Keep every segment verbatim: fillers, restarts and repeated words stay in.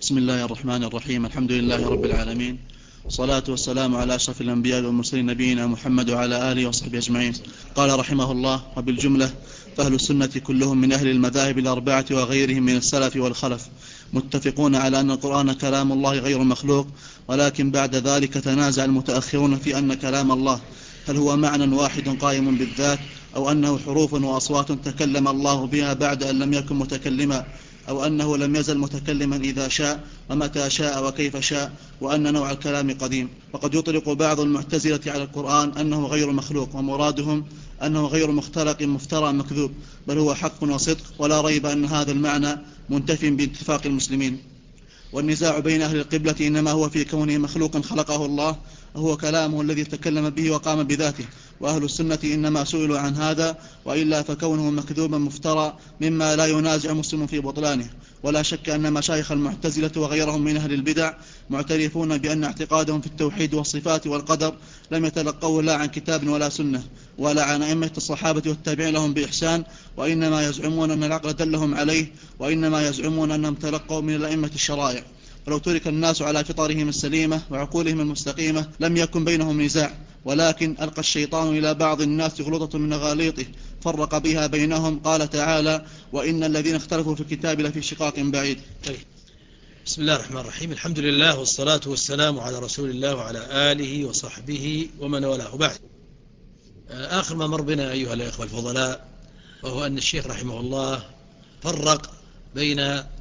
بسم الله الرحمن الرحيم. الحمد لله رب العالمين، والصلاة والسلام على أشرف الأنبياء والمرسلين نبينا محمد وعلى آله وصحبه أجمعين. قال رحمه الله: وبالجملة فأهل السنة كلهم من أهل المذاهب الأربعة وغيرهم من السلف والخلف متفقون على أن القرآن كلام الله غير مخلوق، ولكن بعد ذلك تنازع المتأخرون في أن كلام الله هل هو معنى واحد قائم بالذات، أو أنه حروف وأصوات تكلم الله بها بعد أن لم يكن متكلما، أو أنه لم يزل متكلما إذا شاء ومتى شاء وكيف شاء، وأن نوع الكلام قديم. وقد يطلق بعض المعتزلة على القرآن أنه غير مخلوق، ومرادهم أنه غير مختلق مفترى مكذوب، بل هو حق وصدق، ولا ريب أن هذا المعنى منتف باتفاق المسلمين. والنزاع بين أهل القبلة إنما هو في كونه مخلوقا خلقه الله، وهو كلامه الذي تكلم به وقام بذاته، وأهل السنة إنما سئلوا عن هذا، وإلا فكونه مكذوبا مفترى مما لا ينازع مسلم في بطلانه. ولا شك أن مشايخ المعتزلة وغيرهم من أهل البدع معترفون بأن اعتقادهم في التوحيد والصفات والقدر لم يتلقوا لا عن كتاب ولا سنة ولا عن أئمة الصحابة والتابعين لهم بإحسان، وإنما يزعمون أن العقل دلهم عليه، وإنما يزعمون أنهم تلقوا من الأئمة الشرائع. ولو ترك الناس على فطرهم السليمة وعقولهم المستقيمة لم يكن بينهم نزاع، ولكن ألقى الشيطان إلى بعض الناس غلطة من غاليطه فرق بها بينهم. قال تعالى: وإن الذين اختلفوا في الكتاب لفي شقاق بعيد. بسم الله الرحمن الرحيم. الحمد لله والصلاة والسلام على رسول الله وعلى آله وصحبه ومن والاه. بعد، آخر ما مر بنا أيها الأخوة الفضلاء وهو أن الشيخ رحمه الله فرق بين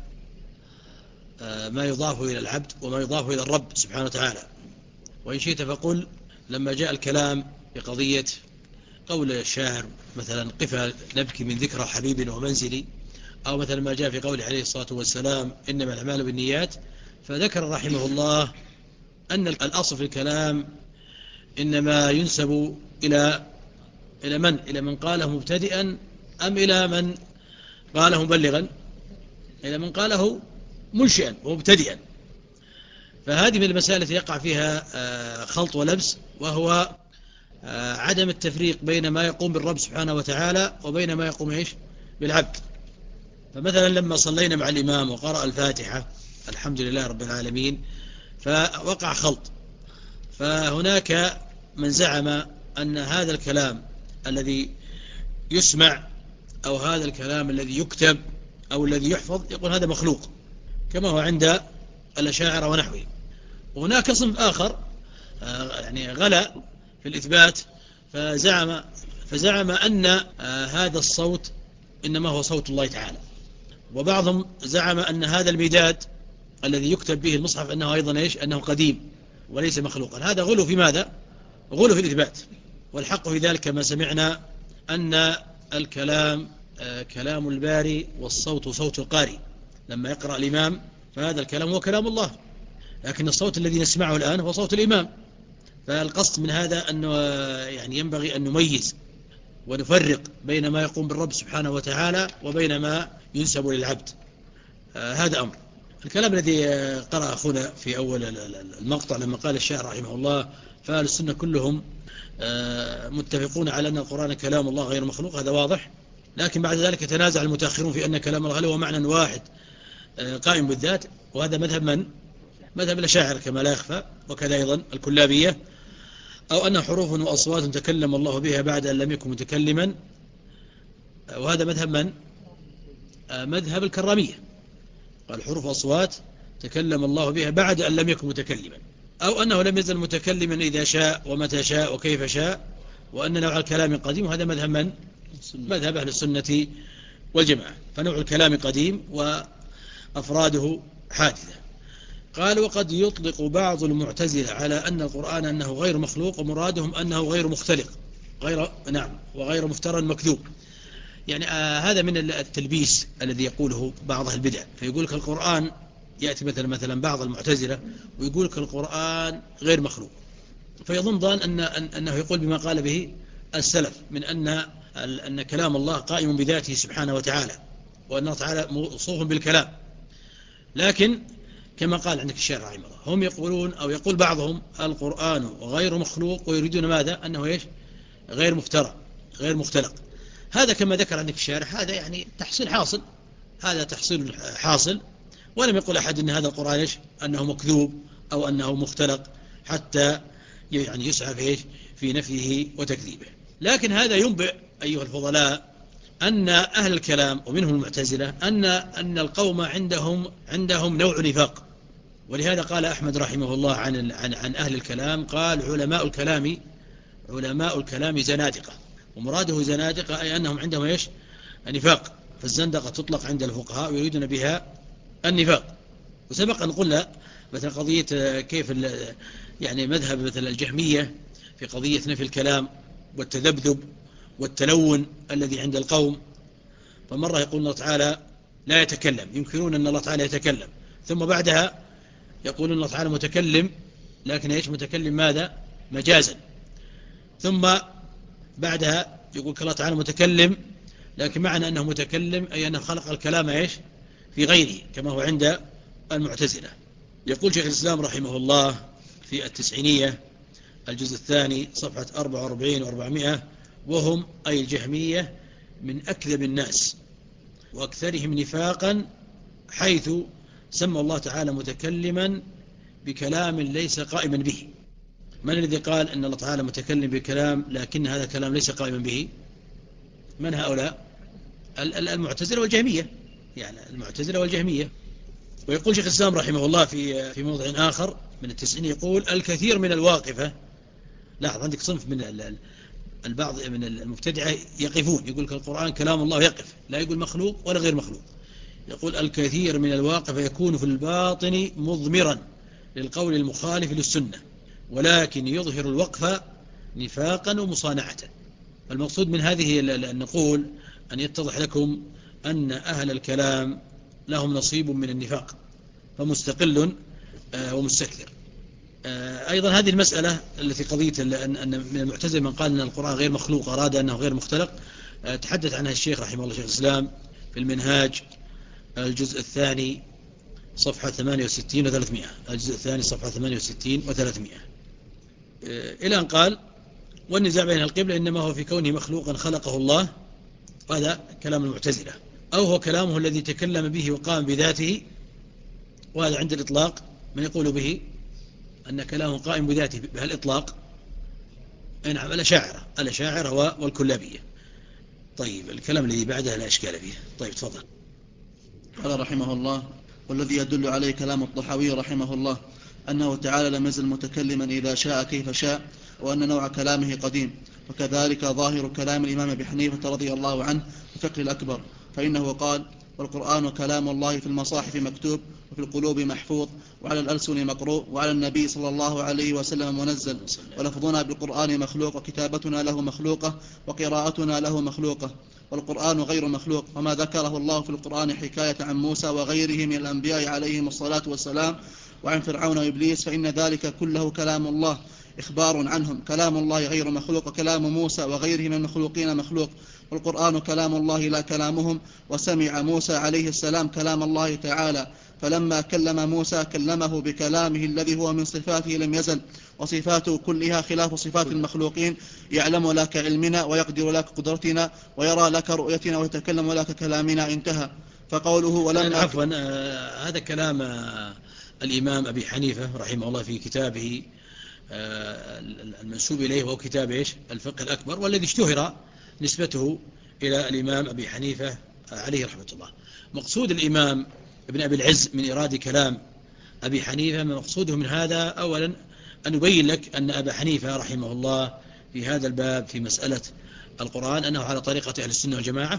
ما يضاف إلى العبد وما يضاف إلى الرب سبحانه وتعالى. وإن شئت فقل لما جاء الكلام بقضية قول الشاعر مثلا: قفا نبكي من ذكرى حبيب ومنزلي، أو مثلا ما جاء في قوله عليه الصلاة والسلام: إنما الأعمال بالنيات، فذكر رحمه الله أن الأصل في الكلام إنما ينسب إلى إلى من؟ إلى من قاله مبتدئا، أم إلى من قاله مبلغا؟ إلى من قاله منشئا ومبتدئا. فهذه من المسائل التي يقع فيها خلط ولبس، وهو عدم التفريق بين ما يقوم بالرب سبحانه وتعالى وبين ما يقوم إيش بالعبد. فمثلا لما صلينا مع الإمام وقرأ الفاتحة الحمد لله رب العالمين، فوقع خلط. فهناك من زعم أن هذا الكلام الذي يسمع أو هذا الكلام الذي يكتب أو الذي يحفظ يقول هذا مخلوق، كما هو عند الأشاعرة ونحوه. وهناك صنف آخر يعني غلا في الإثبات، فزعم فزعم أن هذا الصوت إنما هو صوت الله تعالى. وبعضهم زعم أن هذا المداد الذي يكتب به المصحف أنه أيضا إيش أنه قديم وليس مخلوقا. هذا غلو في ماذا؟ غلو في الإثبات. والحق في ذلك كما سمعنا أن الكلام كلام الباري والصوت صوت القارئ. لما يقرأ الإمام فهذا الكلام هو كلام الله، لكن الصوت الذي نسمعه الآن هو صوت الإمام. فالقصد من هذا أنه يعني ينبغي أن نميز ونفرق بين ما يقوم بالرب سبحانه وتعالى وبين ما ينسب للعبد. آه هذا أمر. الكلام الذي قرأ أخونا في أول المقطع لما قال الشاعر رحمه الله: فأهل السنة كلهم آه متفقون على أن القرآن كلام الله غير مخلوق، هذا واضح. لكن بعد ذلك تنازع المتأخرون في أن كلام الله هل هو معنى واحد آه قائم بالذات، وهذا مذهب من؟ مذهب الأشاعرة كما لا يخفى، وكذا أيضا الكلابية، أو أن حروف وأصوات تكلم الله بها بعد أن لم يكن متكلما، وهذا مذهب من؟ آه مذهب الكرامية. قال حروف وأصوات تكلم الله بها بعد أن لم يكن متكلما، أو أنه لم يزل متكلما إذا شاء ومتى شاء وكيف شاء، وأن نوع الكلام قديم، وهذا مذهب من؟ مذهب أهل السنة والجماعة. فنوع الكلام قديم وأفراده حادثة. قال: وقد يطلق بعض المعتزلة على أن القرآن أنه غير مخلوق، ومرادهم أنه غير مختلق غير نعم وغير مفترى مكذوب. يعني آه هذا من التلبيس الذي يقوله بعض البدع. فيقول لك القرآن، يأتي مثلا مثلا بعض المعتزلة ويقول لك القرآن غير مخلوق، فيظن ظن أن أنه يقول بما قال به السلف من أن أن كلام الله قائم بذاته سبحانه وتعالى، وأن الله تعالى موصوف بالكلام. لكن كما قال عندك الشارع رحمه الله، هم يقولون أو يقول بعضهم القرآن غير مخلوق، ويريدون ماذا؟ أنه إيش؟ غير مفترى غير مختلق. هذا كما ذكر عندك الشارع هذا يعني تحصيل حاصل، هذا تحصيل حاصل، ولم يقل أحد أن هذا القرآن إيش أنه مكذوب أو أنه مختلق حتى يعني يسعى في إيش في نفيه وتكذيبه. لكن هذا ينبئ أيها الفضلاء أن أهل الكلام ومنهم المعتزلة أن أن القوم عندهم عندهم نوع نفاق. ولهذا قال أحمد رحمه الله عن عن عن أهل الكلام، قال علماء الكلام علماء الكلام زنادقة، ومراده زنادقة أي أنهم عندهم إيش النفاق. فالزندقة تطلق عند الفقهاء ويريدون بها النفاق. وسبق أن قلنا مثل قضية كيف يعني مذهب مثل الجهمية في قضية نفي الكلام والتذبذب والتلون الذي عند القوم. فمرة يقول الله تعالى لا يتكلم، ينكرون أن الله تعالى يتكلم، ثم بعدها يقولون الله تعالى متكلم، لكن إيش متكلم ماذا مجازا. ثم بعدها يقول الله تعالى متكلم، لكن معنى أنه متكلم أي أنه خلق الكلام إيش في غيره كما هو عند المعتزلة. يقول شيخ الإسلام رحمه الله في التسعينية الجزء الثاني صفحة أربعة وأربعين وأربعمائة: وهم أي الجهمية من أكذب الناس وأكثرهم نفاقا، حيث سمى الله تعالى متكلما بكلام ليس قائما به. من الذي قال أن الله تعالى متكلم بكلام لكن هذا الكلام ليس قائما به؟ من هؤلاء؟ المعتزلة والجهمية، يعني المعتزلة والجهمية. ويقول شيخ الإسلام رحمه الله في في موضع آخر من التسعين، يقول الكثير من الواقفة، لاحظ عندك صنف من البعض من المبتدعة يقفون، يقول القرآن كلام الله يقف، لا يقول مخلوق ولا غير مخلوق. يقول الكثير من الواقفة يكون في الباطن مضمرا للقول المخالف للسنة، ولكن يظهر الوقف نفاقا ومصانعة. المقصود من هذه أن نقول أن يتضح لكم أن أهل الكلام لهم نصيب من النفاق، فمستقل ومستكثر. أيضا هذه المسألة التي قضية أن من المعتزلة من قال أن القرآن غير مخلوق أراد أنه غير مختلق، تحدث عنها الشيخ رحمه الله شيخ الإسلام في المنهاج الجزء الثاني صفحة ثمانية وستين وثلاثمائة، الجزء الثاني صفحة ثمانية وستين وثلاثمائة، إلى أن قال والنزاع بين القبلة إنما هو في كونه مخلوقا خلقه الله، هذا كلام المعتزلة، أو هو كلامه الذي تكلم به وقام بذاته، وهذا عند الإطلاق من يقول به أن كلامه قائم بذاته بهالإطلاق نعم الأشاعرة الأشاعرة والكلابية. طيب الكلام الذي بعدها لا إشكال فيه. طيب تفضل. قال رحمه الله: والذي يدل عليه كلام الطحاوي رحمه الله أنه تعالى لم يزل متكلما إذا شاء كيف شاء، وأن نوع كلامه قديم. وكذلك ظاهر كلام الإمام أبي حنيفة رضي الله عنه في الفقه الأكبر، فإنه قال: والقرآن كلام الله في المصاحف مكتوب، وفي القلوب محفوظ، وعلى الألسن مقروء، وعلى النبي صلى الله عليه وسلم منزل. ولفظنا بالقرآن مخلوق، وكتابتنا له مخلوقة، وقراءتنا له مخلوقة، والقرآن غير مخلوق. وما ذكره الله في القرآن حكاية عن موسى وغيره من الأنبياء عليهم الصلاة والسلام، وعن فرعون وإبليس، فإن ذلك كله كلام الله إخبار عنهم. كلام الله غير مخلوق، وكلام موسى وغيره من المخلوقين مخلوق، والقرآن كلام الله لا كلامهم. وسمع موسى عليه السلام كلام الله تعالى، فلما كلم موسى كلمه بكلامه الذي هو من صفاته لم يزل، وصفاته كلها خلاف صفات المخلوقين، يعلم لا كعلمنا، ويقدر لا كقدرتنا، ويرى لا كرؤيتنا، ويتكلم لا ككلامنا. انتهى. فقوله ولما عفوا آه هذا كلام آه الإمام أبي حنيفة رحمه الله في كتابه آه المنسوب إليه، وهو كتاب إيش الفقه الأكبر، والذي اشتهر نسبته إلى الإمام أبي حنيفة عليه رحمة الله. مقصود الإمام ابن أبي العز من إراد كلام أبي حنيفة، مقصوده من هذا أولا أن يبين لك أن أبا حنيفة رحمه الله في هذا الباب في مسألة القرآن أنه على طريقة أهل السنة والجماعة،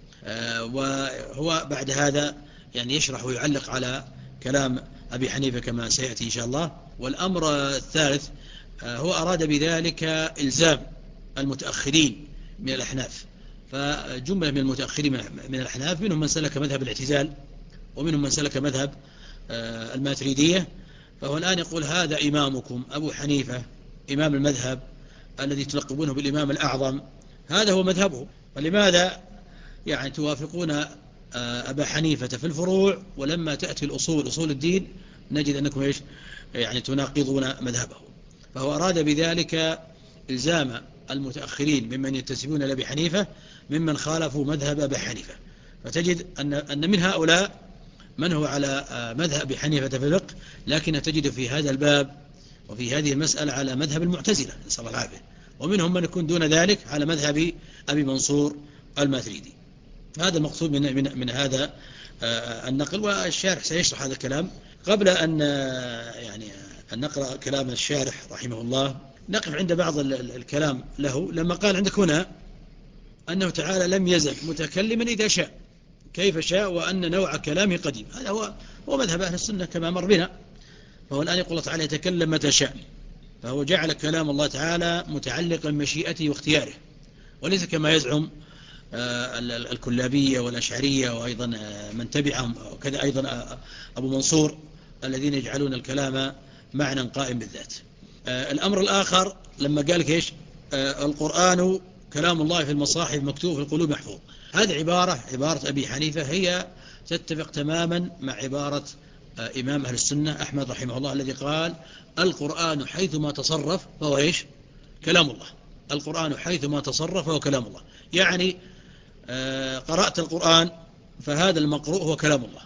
وهو بعد هذا يعني يشرح ويعلق على كلام أبي حنيفة كما سيأتي إن شاء الله. والأمر الثالث هو أراد بذلك إلزام المتأخرين من الأحناف، فجملة من المتأخرين من الأحناف منهم من سلك مذهب الاعتزال، ومنهم من سلك مذهب الماتريدية. فهو الآن يقول هذا إمامكم أبو حنيفة إمام المذهب الذي تلقبونه بالإمام الأعظم، هذا هو مذهبه، فلماذا يعني توافقون أبا حنيفة في الفروع، ولما تأتي الأصول أصول الدين نجد أنكم إيش يعني تناقضون مذهبه؟ فهو أراد بذلك إلزام المتأخرين ممن ينتسبون لأبي حنيفة ممن خالفوا مذهب أبي حنيفة. فتجد أن أن من هؤلاء من هو على مذهب أبي حنيفة في الفقه، لكن تجد في هذا الباب وفي هذه المسألة على مذهب المعتزلة نسأل الله العافية، ومنهم من يكون دون ذلك على مذهب أبي منصور الماتريدي. هذا المقصود من, من, من هذا النقل، والشارح سيشرح هذا الكلام. قبل أن يعني أن نقرأ كلام الشارح رحمه الله، نقف عند بعض الكلام له لما قال عندك هنا أنه تعالى لم يزل متكلما إذا شاء كيف شاء، وأن نوع كلامه قديم. هذا هو هو مذهب أهل السنة كما مر بنا. فهو الآن يقول الله تعالى يتكلم متى شاء، فهو جعل كلام الله تعالى متعلقا بمشيئته واختياره، وليس كما يزعم الكلابية والأشعرية وأيضا من تبعهم، وكذا أيضا أبو منصور الذين يجعلون الكلام معنى قائم بالذات. الأمر الآخر لما قال كيش القرآن كلام الله في المصاحف مكتوب في القلوب محفوظ، هذه عبارة عبارة أبي حنيفة هي تتفق تماما مع عبارة إمام أهل السنة أحمد رحمه الله الذي قال القرآن حيثما تصرف فهو إيش كلام الله. القرآن حيثما تصرف فهو كلام الله، يعني قرأت القرآن فهذا المقروء هو كلام الله،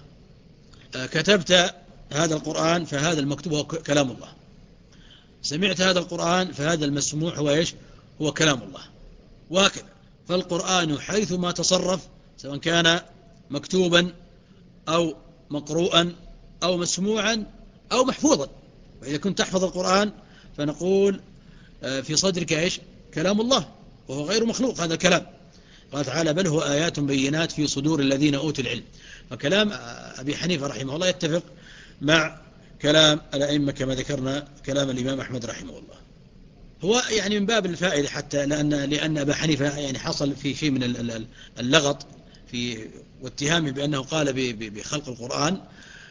كتبت هذا القرآن فهذا المكتوب هو كلام الله، سمعت هذا القرآن فهذا المسموع هو إيش هو كلام الله، وهكذا. فالقرآن حيثما تصرف سواء كان مكتوبا أو مقروءا أو مسموعا أو محفوظا، وإذا كنت تحفظ القرآن فنقول في صدرك إيش كلام الله وهو غير مخلوق هذا الكلام. قال تعالى بل هو آيات بينات في صدور الذين أوتوا العلم. فكلام أبي حنيفة رحمه الله يتفق مع كلام الأئمة كما ذكرنا كلام الإمام أحمد رحمه الله. هو يعني من باب الفائدة حتى لأن لأن أبا حنيفة يعني حصل في شيء من اللغط في واتهامه بأنه قال بخلق القرآن،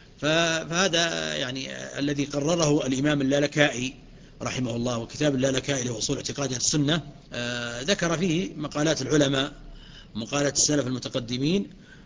فهذا يعني الذي قرره الإمام اللالكائي رحمه الله، وكتاب اللالكائي له أصول اعتقاد السنة ذكر فيه مقالات العلماء ومقالات السلف المتقدمين،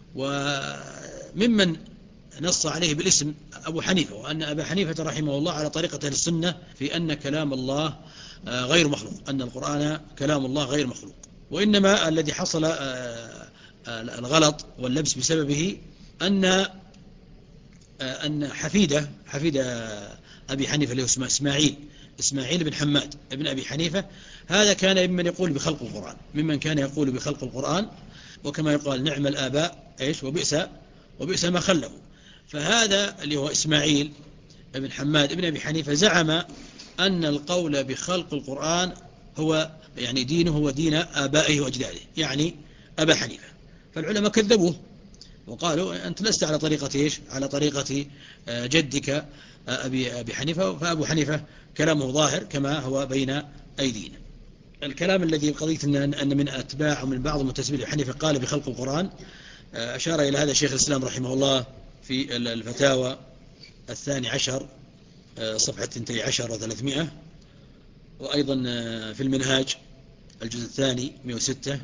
وممن نص عليه بالاسم أبو حنيفة، وأن أبا حنيفة رحمه الله على طريقة أهل السنة في أن كلام الله غير مخلوق، أن القرآن كلام الله غير مخلوق، وإنما الذي حصل الغلط واللبس بسببه أن أن حفيدة حفيدة أبي حنيفة اللي هو اسمه إسماعيل إسماعيل بن حماد ابن أبي حنيفة، هذا كان ممن يقول بخلق القرآن، ممن كان يقول بخلق القرآن، وكما يقال نعم الآباء إيش وبئس وبئس ما خلفوا. فهذا اللي هو إسماعيل بن حماد ابن أبي حنيفة زعم أن القول بخلق القرآن هو يعني دينه ودين آبائه وأجداده، يعني أبا حنيفة. فالعلماء كذبوه وقالوا أنت لست على طريقة إيش على طريقة جدك أبي, أبي حنيفة، فأبو حنيفة كلامه ظاهر كما هو بين أيدينا. الكلام الذي قضية أن من أتباع ومن بعض المنتسبين لحنيفة قال بخلق القرآن أشار إلى هذا شيخ الإسلام رحمه الله في الفتاوى الثاني عشر صفحة اثنتي عشر وثلاثمائة، وأيضا في المنهاج الجزء الثاني مئة وستة.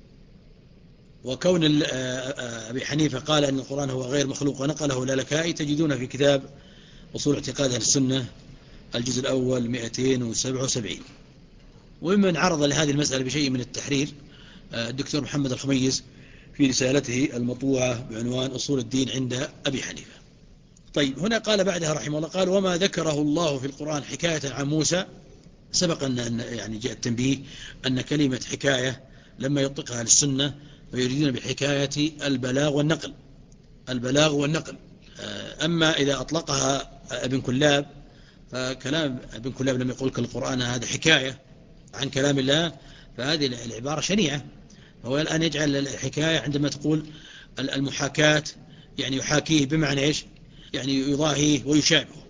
وكون أبي حنيفة قال أن القرآن هو غير مخلوق ونقله اللالكائي تجدون في كتاب أصول اعتقاد أهل السنة الجزء الأول مئتين وسبعة وسبعين. وممن عرض لهذه المسألة بشيء من التحرير الدكتور محمد الخميس في رسالته المطبوعة بعنوان أصول الدين عند أبي حنيفة. طيب هنا قال بعدها رحمه الله قال وما ذكره الله في القرآن حكاية عن موسى. سبق أن يعني جاء التنبيه أن كلمة حكاية لما يطلقها للسنة ويريدون بحكاية البلاغ والنقل البلاغ والنقل أما إذا أطلقها ابن كلاب فكلام ابن كلاب لم يقول القرآن هذا حكاية عن كلام الله، فهذه العبارة شنيعة. هو الآن يجعل الحكاية عندما تقول المحاكاة يعني يحاكيه بمعنى إيش يعني يضاهيه ويشابهه.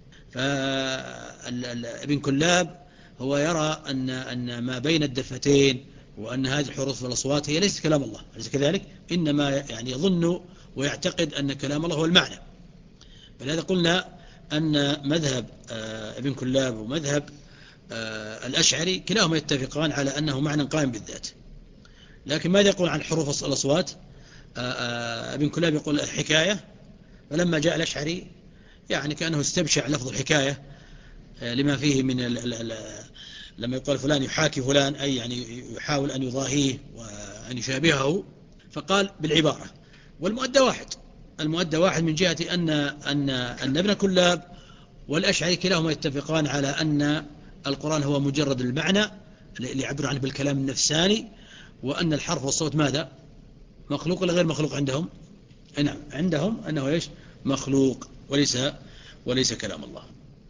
فابن كلاب هو يرى أن أن ما بين الدفتين وأن هذه الحروف والأصوات هي ليست كلام الله، أليس كذلك؟ إنما يعني يظن ويعتقد أن كلام الله هو المعنى. فلهذا قلنا أن مذهب ابن كلاب ومذهب الأشعري كلاهما يتفقان على أنه معنى قائم بالذات. لكن ماذا يقول عن حروف الأصوات؟ ابن كلاب يقول الحكاية، فلما جاء الأشعري يعني كأنه استبشع لفظ الحكاية لما فيه من ال ال لما يقول فلان يحاكي فلان أي يعني يحاول أن يضاهيه وأن يشابهه، فقال بالعبارة والمؤدى واحد. المؤدى واحد من جهة أن أن أن ابن كلاب والأشعري كلاهما يتفقان على أن القرآن هو مجرد المعنى اللي يعبر عنه بالكلام النفساني، وأن الحرف والصوت ماذا؟ مخلوق ولا غير مخلوق عندهم؟ نعم عندهم أنه إيش؟ مخلوق وليس وليس كلام الله.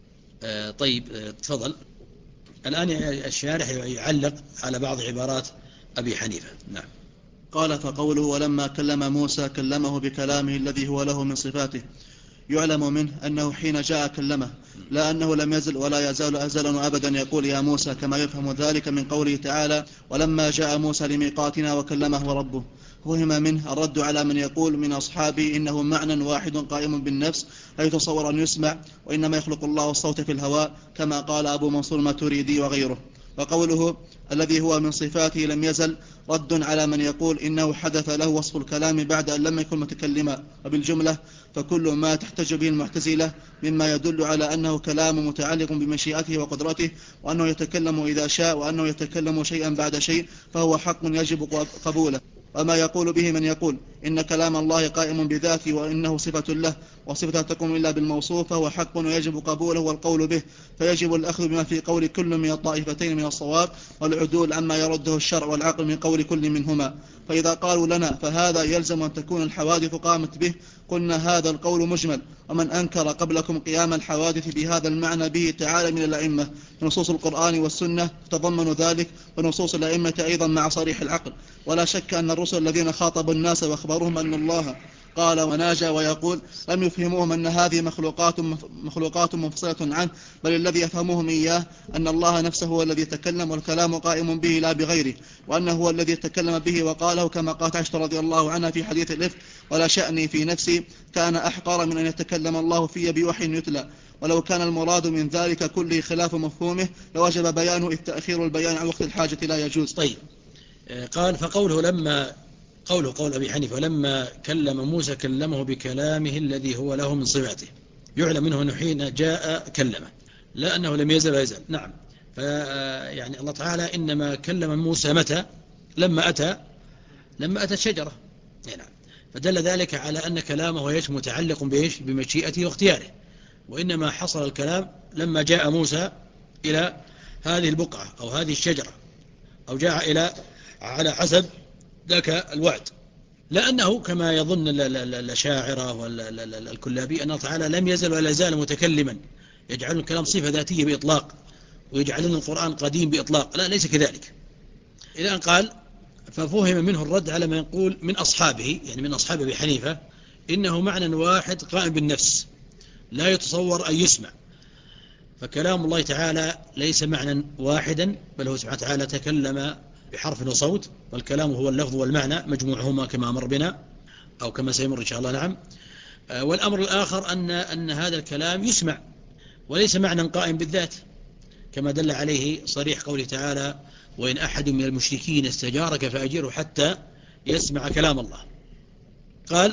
آه طيب آه تفضل. الآن الشارح يعلق على بعض عبارات أبي حنيفة. نعم. قال فقوله ولما كلم موسى كلمه بكلامه الذي هو له من صفاته، يعلم منه أنه حين جاء كلمه، لا أنه لم يزل ولا يزال أزلا أبدا يقول يا موسى، كما يفهم ذلك من قوله تعالى ولما جاء موسى لميقاتنا وكلمه ربه. فهم منه الرد على من يقول من أصحابه إنه معنى واحد قائم بالنفس لا يتصور أن يسمع، وإنما يخلق الله الصوت في الهواء، كما قال أبو منصور الماتريدي وغيره. وقوله الذي هو من صفاته لم يزل رد على من يقول إنه حدث له وصف الكلام بعد أن لم يكن متكلما. وبالجملة فكل ما تحتج به المعتزلة مما يدل على أنه كلام متعلق بمشيئته وقدرته، وأنه يتكلم إذا شاء، وأنه يتكلم شيئا بعد شيء، فهو حق يجب قبوله. وما يقول به من يقول إن كلام الله قائم بذاته وإنه صفة له، وصفة تقوم إلا بالموصوف، فهو حق ويجب قبوله والقول به، فيجب الأخذ بما في قول كل من الطائفتين من الصواب، والعدول عما يرده الشرع والعقل من قول كل منهما. فإذا قالوا لنا فهذا يلزم أن تكون الحوادث قامت به، قلنا هذا القول مجمل، ومن أنكر قبلكم قيام الحوادث بهذا المعنى به تعالى من الأئمة نصوص القرآن والسنة تتضمن ذلك، ونصوص الأئمة أيضا مع صريح العقل. ولا شك أن الرسل الذين خاطبوا الناس واخبروهم أن الله قال وناجى ويقول لم يفهموهم أن هذه مخلوقات مخلوقات منفصلة عنه، بل الذي يفهموهم إياه أن الله نفسه هو الذي يتكلم، والكلام قائم به لا بغيره، وأنه هو الذي يتكلم به وقاله، كما قالت عائشة رضي الله عنها في حديث الإفك ولا شأني في نفسي كان أحقر من أن يتكلم الله في بوحي يتلى. ولو كان المراد من ذلك كله خلاف مفهومه لوجب بيانه، إذ تأخير البيان عن وقت الحاجة لا يجوز. طيب قال فقوله لما قوله قول أبي حنيفة لما كلم موسى كلمه بكلامه الذي هو له من صفاته، يعلم منه أنه حين جاء كلمه، لا أنه لم يزل ويزل. نعم. يعني الله تعالى إنما كلم موسى متى؟ لما أتى لما أتى الشجرة. نعم. فدل ذلك على أن كلامه يش متعلق بإيش؟ بمشيئته واختياره. وإنما حصل الكلام لما جاء موسى إلى هذه البقعة أو هذه الشجرة، أو جاء إلى على حسب ذاك الوعد، لأنه كما يظن الأشاعرة والكلابي أن الله تعالى لم يزل ولا زال متكلما، يجعلون الكلام صفة ذاتية بإطلاق، ويجعلون القرآن قديم بإطلاق. لا، ليس كذلك. إلى أن قال ففهم منه الرد على ما يقول من أصحابه، يعني من أصحاب أبي حنيفة، إنه معنى واحد قائم بالنفس لا يتصور أن يسمع. فكلام الله تعالى ليس معنى واحدا، بل هو سبحانه وتعالى تكلم بحرف وصوت، والكلام هو اللفظ والمعنى مجموعهما كما أمر بنا أو كما سيمر إن شاء الله. نعم. والأمر الآخر أن, أن هذا الكلام يسمع وليس معنى قائم بالذات، كما دل عليه صريح قوله تعالى وإن أحد من المشركين استجارك فأجره حتى يسمع كلام الله. قال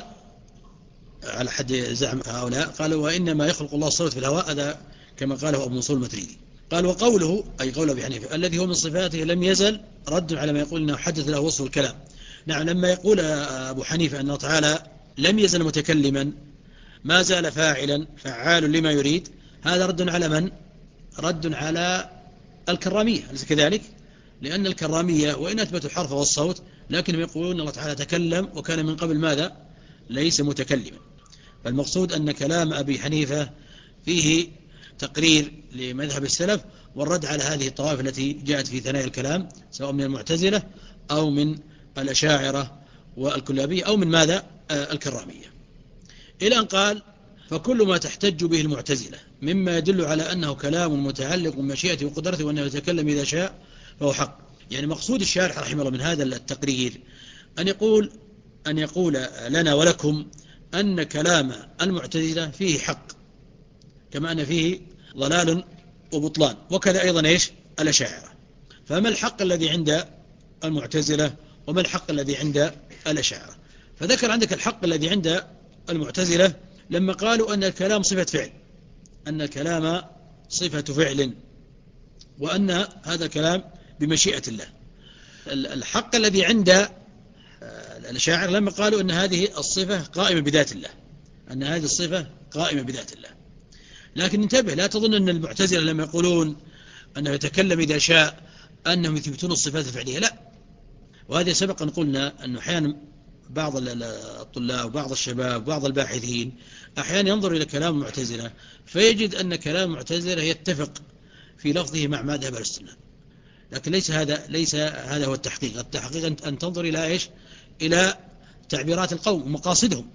على حد زعم هؤلاء قالوا وإنما يخلق الله الصوت في الهواء، هذا كما قاله أبو منصور الماتريدي. قال وقوله أي قول أبي حنيفة الذي هو من صفاته لم يزل رد على ما يقول أنه حدث له وصف الكلام. نعم. لما يقول أبو حنيفة أنه تعالى لم يزل متكلما ما زال فاعلا فعال لما يريد، هذا رد على من؟ رد على الكرامية، أليس كذلك؟ لأن الكرامية وإن أثبتوا الحرف والصوت لكنهم يقولون الله تعالى تكلم وكان من قبل ماذا؟ ليس متكلما. فالمقصود أن كلام أبي حنيفة فيه تقرير لمذهب السلف والرد على هذه الطوائف التي جاءت في ثنايا الكلام، سواء من المعتزلة أو من الأشاعرة والكلابية أو من ماذا؟ الكرامية. إلى أن قال فكل ما تحتج به المعتزلة مما يدل على أنه كلام متعلق بمشيئته وقدرته وأنه يتكلم إذا شاء فهو حق. يعني مقصود الشارح رحمه الله من هذا التقرير أن يقول أن يقول لنا ولكم أن كلام المعتزلة فيه حق، كما أن فيه ضلال وبطلان، وكذا أيضا إيش؟ الأشاعرة. فما الحق الذي عند المعتزلة وما الحق الذي عند الأشاعرة؟ فذكر عندك الحق الذي عند المعتزلة لما قالوا أن الكلام صفة فعل، أن الكلام صفة فعل، وأن هذا الكلام بمشيئة الله. الحق الذي عند الأشاعرة لما قالوا أن هذه الصفة قائمة بذات الله، أن هذه الصفة قائمة بذات الله. لكن انتبه، لا تظن أن المعتزلة لما يقولون أنه يتكلم إذا شاء أنهم يثبتون الصفات الفعلية، لا. وهذا سبق أن قلنا أنه أحيانا بعض الطلاب وبعض الشباب وبعض الباحثين أحيانا ينظر إلى كلام المعتزلة فيجد أن كلام المعتزلة يتفق في لفظه مع ما ذهب السنة، لكن ليس هذا ليس هذا هو التحقيق. التحقيق أن تنظر إلى إيش؟ إلى تعبيرات القوم ومقاصدهم.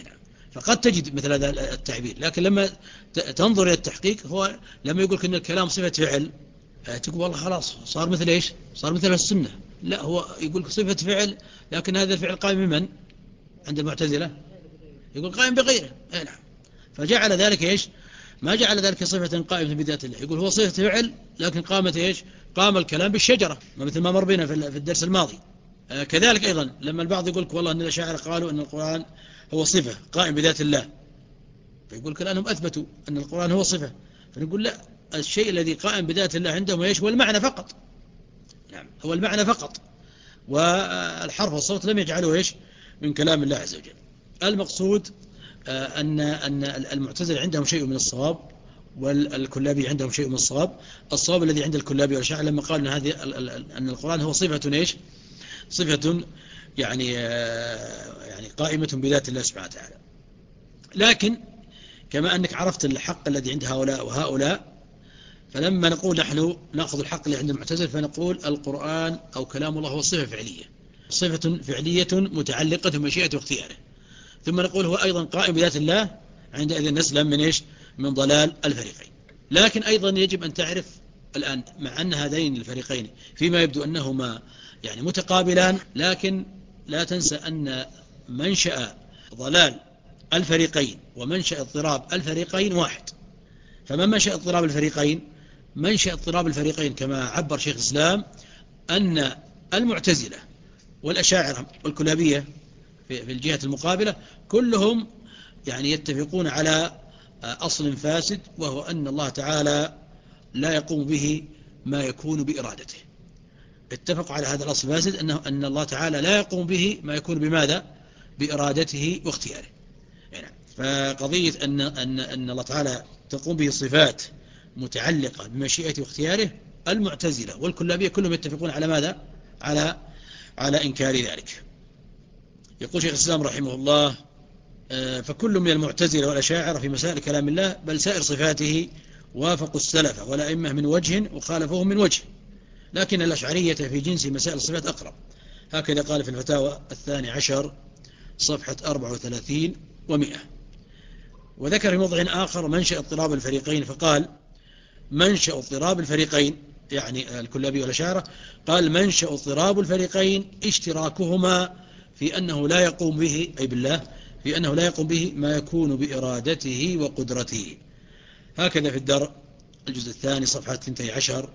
فقد تجد مثل هذا التعبير، لكن لما تنظر إلى التحقيق هو لما يقول إن الكلام صفة فعل تقول والله خلاص صار مثل إيش؟ صار مثل السنة. لا، هو يقول صفة فعل، لكن هذا الفعل قائم بمن؟ عند المعتزلة يقول قائم بغيره. نعم. فجعل ذلك إيش؟ ما جعل ذلك صفة قائمة بذات الله، يقول هو صفة فعل لكن قامت إيش؟ قام الكلام بالشجرة، مثل ما مر بنا في الدرس الماضي. آه كذلك أيضا لما البعض يقول والله أن الأشاعرة قالوا أن القرآن هو صفة قائم بذات الله، فيقول كلامهم أثبتوا أن القرآن هو صفة، فنقول لا، الشيء الذي قائم بذات الله عندهم إيش؟ هو المعنى فقط. نعم، هو المعنى فقط، والحرف والصوت لم يجعلوا إيش؟ من كلام الله عز وجل. المقصود أن أن المعتزلة عندهم شيء من الصواب، والكلابي عندهم شيء من الصواب. الصواب الذي عند الكلابي والأشاعرة لما قال أن هذه أن القرآن هو صفة إيش؟ صفة يعني يعني قائمة بذات الله سبحانه وتعالى. لكن كما أنك عرفت الحق الذي عند هؤلاء وهؤلاء، فلما نقول نحن نأخذ الحق اللي عند المعتزلة فنقول القرآن أو كلام الله هو صفة فعلية، صفة فعلية متعلقة بمشيئة واختياره. ثم نقول هو أيضا قائم بذات الله، عندئذ نسلم من إيش؟ من ضلال الفريقين. لكن أيضا يجب أن تعرف الآن مع أن هذين الفريقين فيما يبدو أنهما يعني متقابلان، لكن لا تنسى أن منشأ ضلال الفريقين ومنشأ اضطراب الفريقين واحد. فما منشأ اضطراب الفريقين؟ منشأ اضطراب الفريقين كما عبر شيخ الإسلام أن المعتزلة والأشاعرة والكلابية في الجهة المقابلة كلهم يعني يتفقون على أصل فاسد، وهو أن الله تعالى لا يقوم به ما يكون بإرادته. اتفقوا على هذا الأصل الفاسد أنه أن الله تعالى لا يقوم به ما يكون بماذا؟ بإرادته واختياره. يعني فقضية أن, أن, أن الله تعالى تقوم به صفات متعلقة بمشيئته واختياره، المعتزلة والكلابية كلهم يتفقون على ماذا؟ على على إنكار ذلك. يقول شيخ الإسلام رحمه الله: فكل من المعتزلة والأشاعرة في مسائل كلام الله بل سائر صفاته وافقوا السلف والأئمة من وجه وخالفوهم من وجه، لكن الأشعرية في جنس مسائل الصفات أقرب. هكذا قال في الفتاوى الثاني عشر صفحة أربعة وثلاثين ومئة. وذكر في موضع آخر منشأ اضطراب الفريقين، فقال منشأ اضطراب الفريقين يعني الكلابي والأشاعرة، قال منشأ اضطراب الفريقين اشتراكهما في أنه لا يقوم به، أي بالله، في أنه لا يقوم به ما يكون بإرادته وقدرته. هكذا في الدرء الجزء الثاني صفحة اثنتي عشر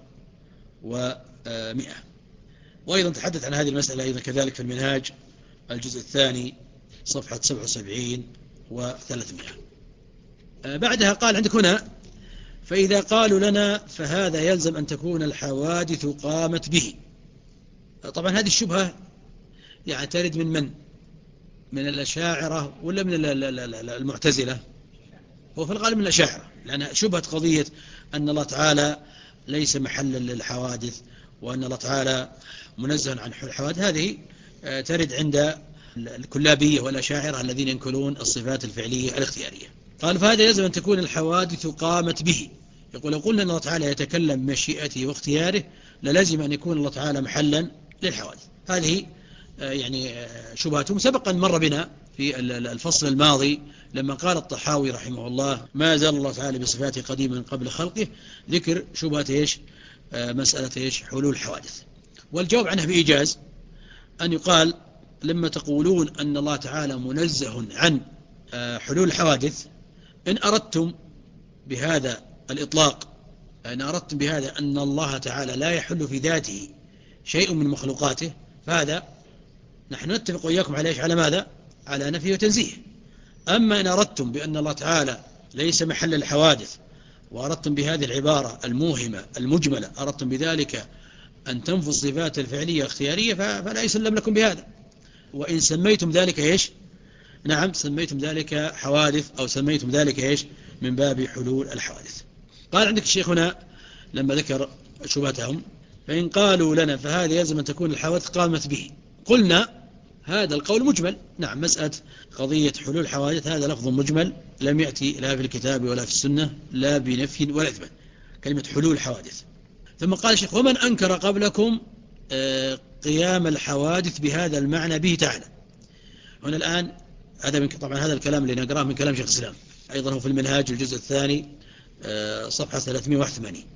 ومئة. وأيضا تحدث عن هذه المسألة أيضا كذلك في المنهاج الجزء الثاني صفحة سبعة وسبعين وثلاثمائة. بعدها قال عندك هنا: فإذا قالوا لنا فهذا يلزم أن تكون الحوادث قامت به. طبعا هذه الشبهة يعني ترد من من؟ من الأشاعرة ولا من المعتزلة؟ هو في الغالب من الأشاعرة، لأن شبهة قضية أن الله تعالى ليس محلا للحوادث وأن الله تعالى منزه عن الحوادث، هذه ترد عند الكلابية والأشاعرة الذين ينكرون الصفات الفعلية الاختيارية. قال: فهذا يلزم أن تكون الحوادث قامت به. يقول لو قلنا أن الله تعالى يتكلم بمشيئته واختياره للزم أن يكون الله تعالى محلا للحوادث. هذه يعني شبهاتهم سبقا مر بنا في الفصل الماضي لما قال الطحاوي رحمه الله: ما زال الله تعالى بصفاته قديما قبل خلقه، ذكر شبهة إيش؟ مسألة إيش؟ حلول الحوادث. والجواب عنها بإيجاز أن يقال: لما تقولون أن الله تعالى منزه عن حلول الحوادث، إن أردتم بهذا الإطلاق، إن أردتم بهذا أن الله تعالى لا يحل في ذاته شيء من مخلوقاته، فهذا نحن نتفق وإياكم على إيش؟ على ماذا؟ على نفي وتنزيه. أما إن أردتم بأن الله تعالى ليس محل الحوادث، وأردتم بهذه العبارة الموهمة المجملة، أردتم بذلك أن تنفوا الصفات الفعلية الاختيارية، فلا يسلم لكم بهذا. وإن سميتم ذلك إيش؟ نعم سميتم ذلك حوادث أو سميتم ذلك إيش من باب حلول الحوادث. قال عندك الشيخ هنا لما ذكر شبهتهم فإن قالوا لنا فهذا يلزم أن تكون الحوادث قامت به. قلنا هذا القول مجمل. نعم مسألة قضية حلول الحوادث هذا لفظ مجمل لم يأتي لا في الكتاب ولا في السنة لا بنفي ولا إثبات كلمة حلول الحوادث. ثم قال الشيخ ومن أنكر قبلكم قيام الحوادث بهذا المعنى به تعالى. هنا الآن هذا من طبعا هذا الكلام اللي نقراه من كلام شيخ الإسلام أيضا هو في المنهاج الجزء الثاني صفحة ثلاثمائة وواحد وثمانين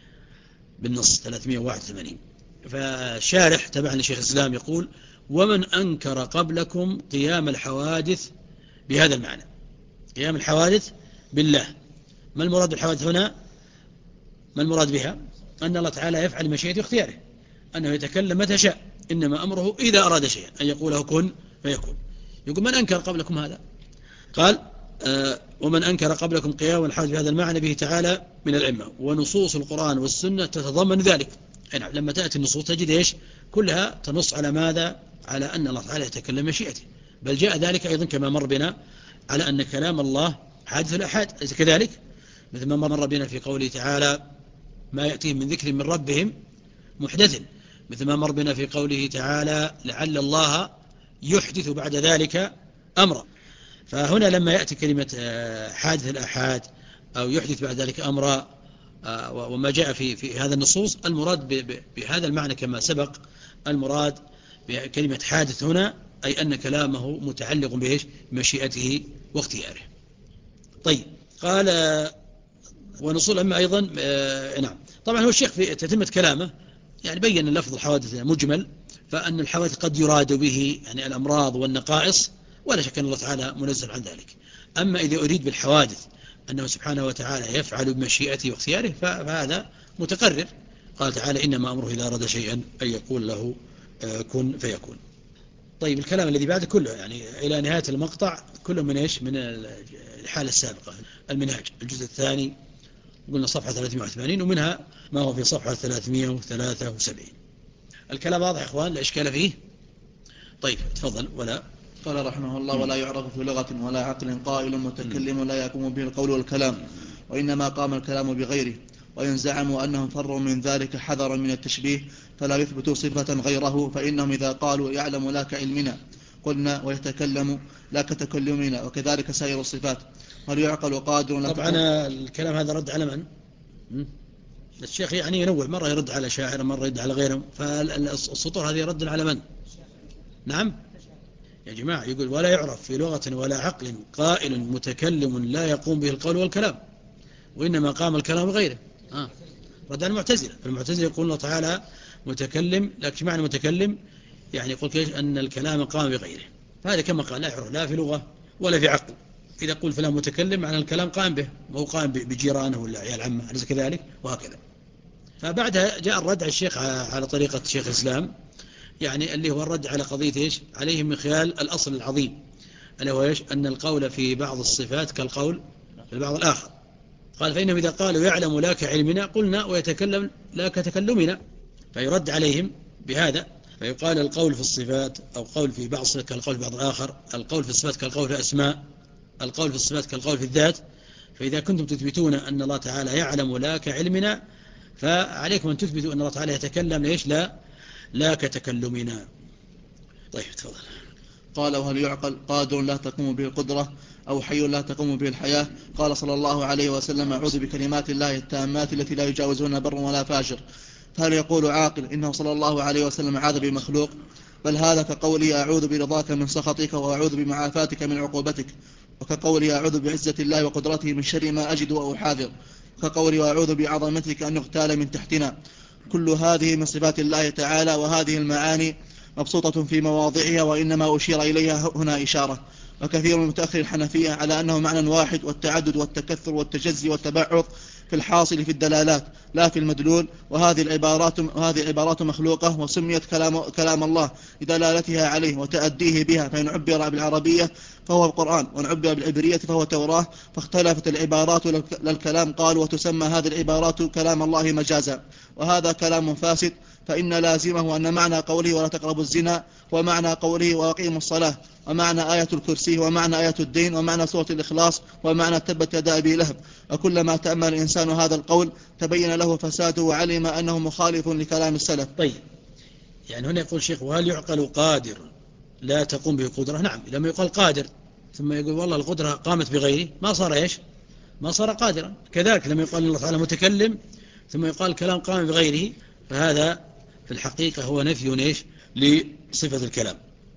بالنص ثلاثمائة وواحد وثمانين. فالشارح تبعا لشيخ الإسلام يقول ومن أنكر قبلكم قيام الحوادث بهذا المعنى قيام الحوادث بالله. ما المراد بالحوادث هنا؟ ما المراد بها؟ أن الله تعالى يفعل مشيئته واختياره أنه يتكلم متى شاء إنما أمره إذا أراد شيئا أن يقوله كن فيكون. يقول من أنكر قبلكم هذا؟ قال آه ومن أنكر قبلكم قيام الحوادث بهذا المعنى به تعالى من الأئمة ونصوص القرآن والسنة تتضمن ذلك. يعني لما تأتي النصوص تجد إيش كلها تنص على ماذا؟ على أن الله تعالى يتكلم مشيئته. بل جاء ذلك أيضا كما مر بنا على أن كلام الله حادث الأحاد أليس كذلك؟ مثل ما مر بنا في قوله تعالى ما يأتيهم من ذكر من ربهم محدث. مثل ما مر بنا في قوله تعالى لعل الله يحدث بعد ذلك أمرا. فهنا لما يأتي كلمة حادث الأحاد أو يحدث بعد ذلك أمرا وما جاء في في هذا النصوص المراد بهذا المعنى كما سبق المراد بكلمة حادث هنا أي أن كلامه متعلق بإيش بمشيئته واختياره. طيب قال ونصول أما أيضا آه نعم طبعا هو الشيخ في تتمة كلامه يعني بين لفظ الحوادث مجمل فأن الحوادث قد يراد به يعني الأمراض والنقائص ولا شك أن الله تعالى منزل عن ذلك. أما إذا أريد بالحوادث أنه سبحانه وتعالى يفعل بمشيئته واختياره فهذا متقرر. قال تعالى إنما أمره إذا أراد شيئا أن يقول له آه كن فيكون. طيب الكلام الذي بعد كله يعني إلى نهاية المقطع كله من إيش من الحالة السابقة. المنهاج الجزء الثاني قلنا صفحة ثلاثمائة وواحد وثمانين ومنها ما هو في صفحة ثلاثمائة وثلاثة وسبعين. الكلام واضح يا إخوان لا إشكال فيه. طيب تفضل. ولا قال رحمه الله ولا يعرف في لغة ولا عقل قائل متكلم لا يقوم به القول والكلام وإنما قام الكلام بغيره. وإن زعموا أنهم فروا من ذلك حذرا من التشبيه فلا يثبتوا صفة غيره فإنهم إذا قالوا يعلم لا كعلمنا قلنا ويتكلم لا كتكلمنا وكذلك سائر الصفات. هل يعقل قادر؟ طبعا الكلام هذا رد على من؟ الشيخ يعني ينوع مرة يرد على شاعر مرة يرد على غيرهم فالسطور هذه رد على من؟ نعم يا جماعة يقول ولا يعرف في لغة ولا عقل قائل متكلم لا يقوم به القول والكلام وإنما قام الكلام غيره. آه. رد على المعتزلة. المعتزلة يقول الله تعالى متكلم لكن معنى متكلم يعني يقول كيش أن الكلام قام بغيره. فهذا كما قال لا يعرف لا في لغة ولا في عقل. إذا قل فلان متكلم معنى الكلام قام به وهو قام بجيرانه ولا عيال عمه أليس كذلك وهكذا. فبعدها جاء الرد على الشيخ على طريقة شيخ الإسلام يعني اللي هو الرد على قضية إيش عليهم من خلال الأصل العظيم اللي هو إيش أن القول في بعض الصفات كالقول في البعض الآخر. قال فإنهم إذا قالوا يعلم لا كعلمنا قلنا ويتكلم لا كتكلمنا. فيرد عليهم بهذا فيقال القول في الصفات أو قول في بعض الصفات كالقول في بعض الآخر. القول في الصفات كالقول في الأسماء. القول في الصفات كالقول في الذات. فإذا كنتم تثبتون أن الله تعالى يعلم لا كعلمنا فعليكم أن تثبتوا أن الله تعالى يتكلم ليش لا لا كتكلمنا. طيب تفضل. قال وهل يعقل قادر لا تقوم به القدرة أو حي لا تقوم به الحياة؟ قال صلى الله عليه وسلم أعوذ بكلمات الله التامات التي لا يجاوزون بر ولا فاجر. فهل يقول عاقل إنه صلى الله عليه وسلم عاذ بمخلوق؟ بل هذا كقولي أعوذ برضاك من سخطك وأعوذ بمعافاتك من عقوبتك وكقولي أعوذ بعزة الله وقدرته من شر ما أجد أو أحاذر وكقولي وأعوذ بعظمتك أن نغتال من تحتنا. كل هذه من صفات الله تعالى وهذه المعاني مبسوطة في مواضعها وإنما أشير إليها هنا إشارة. وكثير من متأخر الحنفية على أنه معنى واحد والتعدد والتكثر والتجزي والتبعض في الحاصل في الدلالات لا في المدلول. وهذه العبارات وهذه العبارات مخلوقة وسميت كلام كلام الله لدلالتها عليه وتأديه بها. فإن عبر بالعربية فهو القرآن وإن عبر بالعبرية فهو توراة. فاختلفت العبارات للكلام قالوا وتسمى هذه العبارات كلام الله مجازا وهذا كلام فاسد فإن لازمه أن معنى قوله ولا تقربوا الزنا ومعنى قوله وأقيموا الصلاة ومعنى آية الكرسي ومعنى آية الدين ومعنى سورة الإخلاص ومعنى تبت يدا أبي لهب. وكلما تأمل الإنسان هذا القول تبين له فساده وعلم أنه مخالف لكلام السلف. طيب، يعني هنا يقول الشيخ وهل يعقل قادر لا تقوم به قدرة؟ نعم، لما يقال قادر ثم يقول والله القدرة قامت بغيره ما صار إيش؟ ما صار قادرا. كذلك لما يقال الله تعالى متكلم ثم يقال الكلام قام بغيره فهذا في الحقيقة هو نفي إيش؟ لصفة الكلام.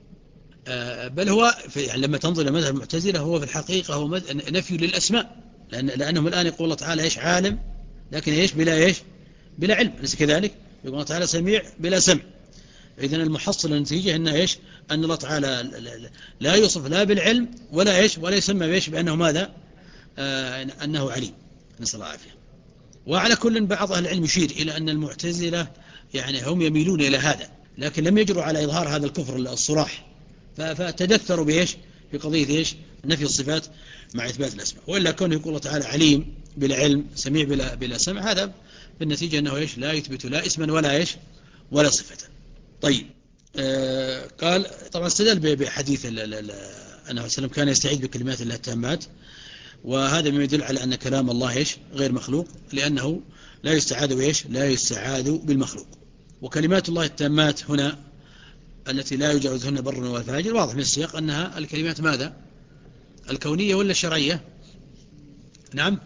آه بل هو يعني لما تنظر إلى مذهب المعتزلة هو في الحقيقة هو نفي للأسماء، لأن لأنهم الآن يقول الله تعالى إيش؟ عالم، لكن إيش؟ بلا إيش؟ بلا علم، ليس كذلك؟ يقول الله تعالى سميع بلا سمع. إذن المحصل النتيجة أنه إيش؟ أن الله تعالى لا يوصف لا بالعلم ولا إيش؟ ولا يسمى بإيش؟ بأنه ماذا؟ آه أنه عليم، نسأل الله العافية. وعلى كل بعض أهل العلم يشير إلى أن المعتزلة يعني هم يميلون إلى هذا، لكن لم يجروا على إظهار هذا الكفر الصراح، فتدثروا بإيش؟ في قضية إيش؟ نفي الصفات مع إثبات الأسماء. وإلا كونه يقول الله تعالى عليم بلا علم سميع بلا, بلا سمع، هذا بالنتيجة أنه إيش؟ لا يثبت لا اسما ولا إيش؟ ولا صفة. طيب، آه قال طبعا استدل بحديث أنه وسلم كان يستعيذ بكلمات الله التامات، وهذا ما يدل على أن كلام الله إيش؟ غير مخلوق، لأنه لا يستعاذ بإيش؟ لا يستعاذ بالمخلوق. وكلمات الله التامات هنا التي لا يجاوزهن بر ولا فاجر واضح من السياق أنها الكلمات ماذا؟ الكونية ولا الشرعية؟ نعم،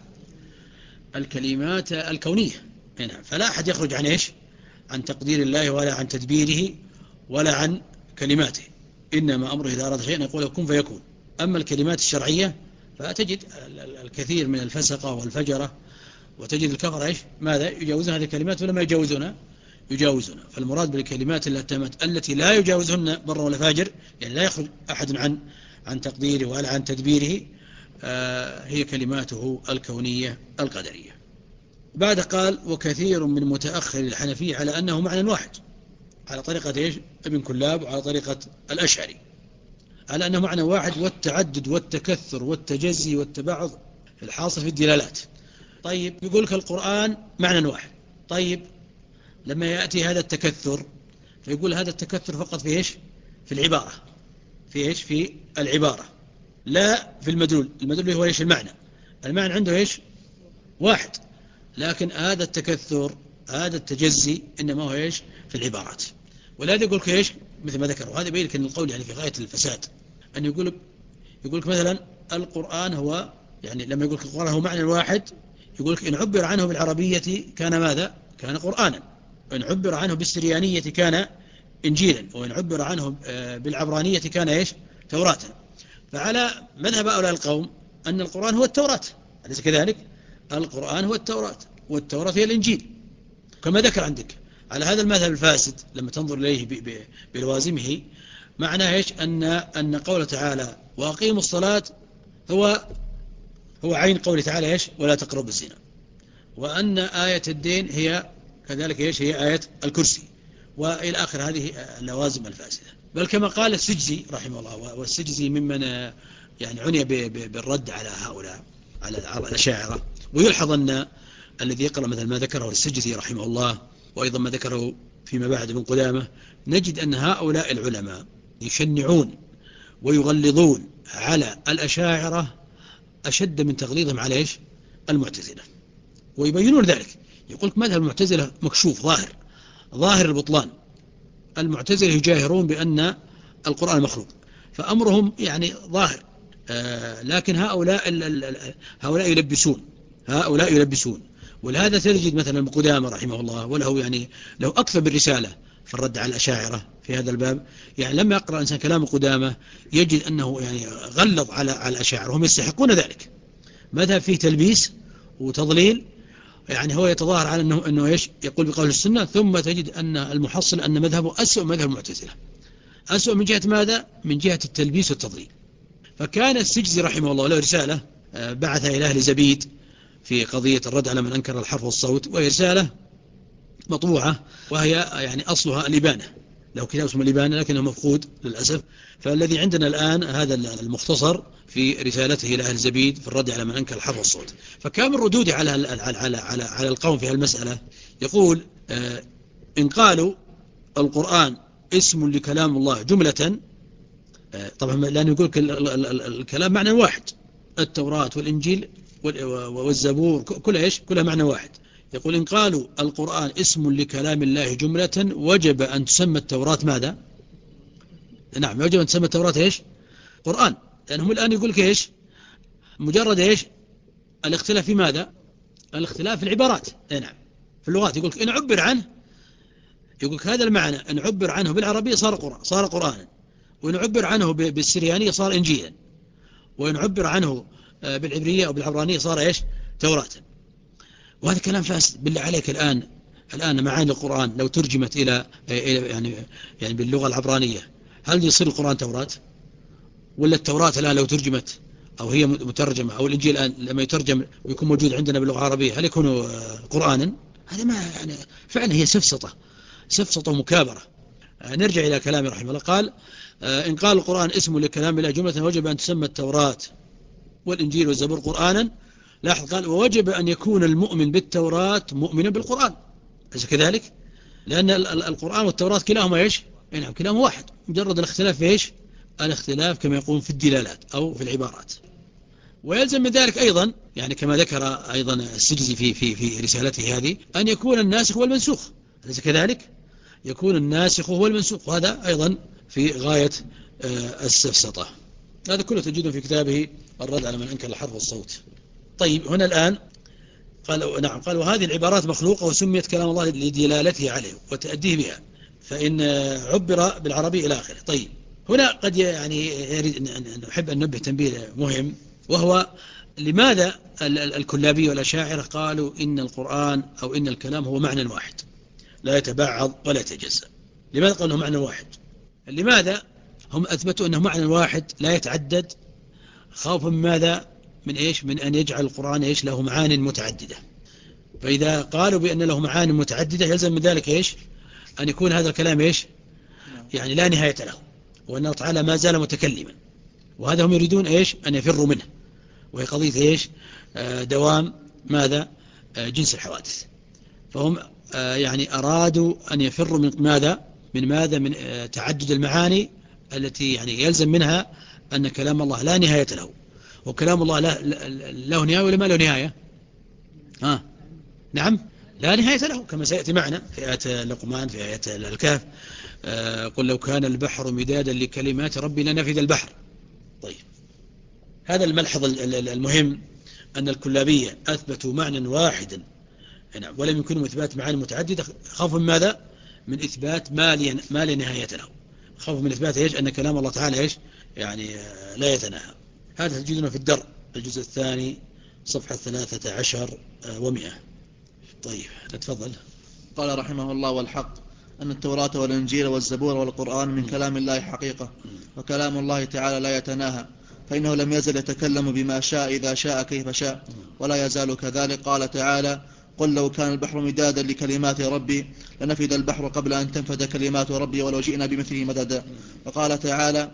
الكلمات الكونية. نعم، فلا أحد يخرج عن إيش؟ عن تقدير الله ولا عن تدبيره ولا عن كلماته، إنما أمره إذا أراد شيئا يقول كن فيكون. أما الكلمات الشرعية فتجد الكثير من الفسقة والفجرة وتجد الكفر إيش؟ ماذا؟ يجاوزون هذه الكلمات ولا ما يجاوزونها؟ يجاوزونها. فالمراد بالكلمات التامات التي لا يجاوزهن بر ولا فاجر، يعني لا يخرج أحد عن عن تقديره ولا عن تدبيره، آه هي كلماته الكونية القدرية. بعد قال وكثير من متأخر الحنفية على أنه معنى واحد، على طريقة إيش؟ ابن كلاب وعلى طريقة الأشعري، على أنه معنى واحد، والتعدد والتكثر والتجزي والتبعض في الحاصل في الدلالات. طيب، يقول لك القرآن معنى واحد. طيب، لما يأتي هذا التكثر فيقول هذا التكثر فقط في إيش؟ في العبارة، في إيش؟ في العبارة، لا في المدلول. المدلول هو إيش؟ المعنى. المعنى عنده إيش؟ واحد، لكن هذا التكثر هذا التجزي إنما هو إيش؟ في العبارات. ولهذا يقول لك إيش؟ مثل ما ذكر، وهذا يبين لك أن القول يعني في غاية الفساد، أن يقول لك يقول لك مثلا القرآن هو، يعني لما يقول لك القرآن هو معنى واحد يقول لك إن عبر عنه بالعربية كان ماذا؟ كان قرآنا، وإن عبر عنه بالسريانية كان إنجيلا، وإن عبر عنه بالعبرانية كان إيش؟ توراة. فعلى مذهب هؤلاء القوم أن القرآن هو التوراة، أليس كذلك؟ القرآن هو التوراة والتوراة هي الإنجيل كما ذكر عندك. على هذا المذهب الفاسد لما تنظر إليه بلوازمه معناه إيش؟ أن أن قوله تعالى وأقيموا الصلاة هو هو عين قوله تعالى إيش؟ ولا تقربوا الزنا، وأن آية الدين هي كذلك إيش؟ هي آية الكرسي، وإلى آخر هذه اللوازم الفاسدة. بل كما قال السجزي رحمه الله، والسجزي ممن يعني عني بالرد على هؤلاء على الأشاعرة. ويلحظ أن الذي يقرأ مثل ما ذكره السجزي رحمه الله وأيضا ما ذكره فيما بعد من قدامة، نجد أن هؤلاء العلماء يشنعون ويغلظون على الأشاعرة أشد من تغليظهم على إيش؟ المعتزلة، ويبينون ذلك. يقول لك مذهب المعتزلة مكشوف ظاهر ظاهر البطلان. المعتزلة يجاهرون بأن القرآن مخلوق، فأمرهم يعني ظاهر، آه لكن هؤلاء هؤلاء يلبسون هؤلاء يلبسون ولهذا تجد مثلا ابن قدامة رحمه الله وله يعني له أكثر بالرسالة في الرد على الأشاعرة في هذا الباب. يعني لما يقرأ الإنسان كلام قدامة يجد أنه يعني غلظ على على الأشاعرة وهم يستحقون ذلك. مذهب فيه تلبيس وتضليل، يعني هو يتظاهر على أنه, أنه إيش؟ يقول بقول السنة، ثم تجد أن المحصل أن مذهبه أسوأ مذهب المعتزلة. أسوأ من جهة ماذا؟ من جهة التلبيس والتضليل. فكان السجزي رحمه الله له رسالة بعث إلى أهل زبيد في قضية الرد على من أنكر الحرف والصوت، وهي رسالة مطبوعة وهي يعني أصلها الإبانة، له كتاب اسمه الإبانة لكنه مفقود للأسف. فالذي عندنا الآن هذا المختصر في رسالته إلى أهل زبيد في الرد على من أنكر الحرف والصوت. فكان من ردوده على على على على, على القوم في هالمسألة يقول إن قالوا القرآن اسم لكلام الله جملة، طبعا لأنه يقول الكلام معنى واحد، التوراة والإنجيل والزبور كلها إيش؟ كلها معنى واحد. يقول إن قالوا القرآن اسم لكلام الله جملة وجب أن تسمى التوراة ماذا؟ نعم، وجب أن تسمى التوراة إيش؟ قرآن، لأنهم الآن يقول لك إيش؟ مجرد إيش؟ الاختلاف في ماذا؟ الاختلاف في العبارات. نعم، في اللغات يقول إن عبر عنه، يقول هذا المعنى أن عبر عنه بالعربية صار قرآن، صار قرآنا، وإن عبر عنه بالسريانية صار إنجيلا، وإن عبر عنه بالعبرية أو بالعبرانية صار إيش؟ توراة. وهذا كلام فاسد. بالله عليك الآن الآن معاني القرآن لو ترجمت إلى يعني يعني باللغة العبرانية هل يصير القرآن توراة؟ ولا التوراة الآن لو ترجمت أو هي مترجمة أو الإنجيل الآن لما يترجم ويكون موجود عندنا باللغة العربية هل يكون قرآنا؟ هذا ما يعني فعلا هي سفسطة، سفسطة ومكابرة. نرجع إلى كلامه رحمه الله. قال إن قال القرآن اسم لكلام الله جملة وجب أن تسمى التوراة والإنجيل والزبور قرآنا. لاحظ قال ووجب أن يكون المؤمن بالتوراة مؤمنا بالقرآن، أليس كذلك؟ لأن القرآن والتوراة كلاهما إيش؟ نعم كلاهما واحد، مجرد الاختلاف في إيش؟ الاختلاف كما يقولون في الدلالات أو في العبارات. ويلزم من ذلك أيضا يعني كما ذكر أيضا السجزي في في في رسالته هذه أن يكون الناسخ والمنسوخ، أليس كذلك؟ يكون الناسخ هو المنسوخ، وهذا أيضا في غاية السفسطة. هذا كله تجده في كتابه الرد على من أنكر الحرف والصوت. طيب هنا الآن قال نعم قال وهذه العبارات مخلوقة وسميت كلام الله لدلالته عليه وتأديه بها، فإن عبر بالعربي إلى آخره. طيب هنا قد يعني نحب أن ننبه تنبيه مهم، وهو لماذا الكلابي والأشاعرة قالوا إن القرآن أو إن الكلام هو معنى واحد لا يتبعض ولا يتجزأ؟ لماذا قالوا معنى واحد؟ لماذا هم أثبتوا أنه معنى واحد لا يتعدد خوفا من ماذا؟ من إيش؟ من أن يجعل القرآن إيش له معاني متعددة. فإذا قالوا بأن له معاني متعددة يلزم من ذلك إيش؟ أن يكون هذا الكلام إيش؟ يعني لا نهاية له، وأن الله تعالى ما زال متكلما، وهذا هم يريدون إيش؟ أن يفروا منه، وهي قضية إيش؟ آه دوام ماذا؟ آه جنس الحوادث. فهم آه يعني أرادوا أن يفروا من ماذا؟ من ماذا؟ من آه تعدد المعاني التي يعني يلزم منها أن كلام الله لا نهاية له. وكلام الله له, له نهاية ولا ما له نهاية؟ ها؟ نعم لا نهاية له، كما سيأتي معنا في آية لقمان في آية الكهف آه قل لو كان البحر مدادا لكلمات ربي لنفذ البحر. طيب هذا الملحظ المهم أن الكلابية أثبتوا معنى واحدا ولم يمكنهم إثبات معاني متعددة خوفا من ماذا؟ من إثبات ما لا نهاية له، خوف من إثبات إيش؟ أن كلام الله تعالى إيش؟ يعني لا يتناهى. هذا تجدنا في الدرء الجزء الثاني صفحة ثلاثة عشر ومئة. طيب نتفضل. قال رحمه الله والحق أن التوراة والإنجيل والزبور والقرآن من كلام الله حقيقة، وكلام الله تعالى لا يتناهى، فإنه لم يزل يتكلم بما شاء إذا شاء كيف شاء ولا يزال كذلك. قال تعالى قل لو كان البحر مدادا لكلمات ربي لنفد البحر قبل أن تنفد كلمات ربي ولو جئنا بمثله مددا. وقال تعالى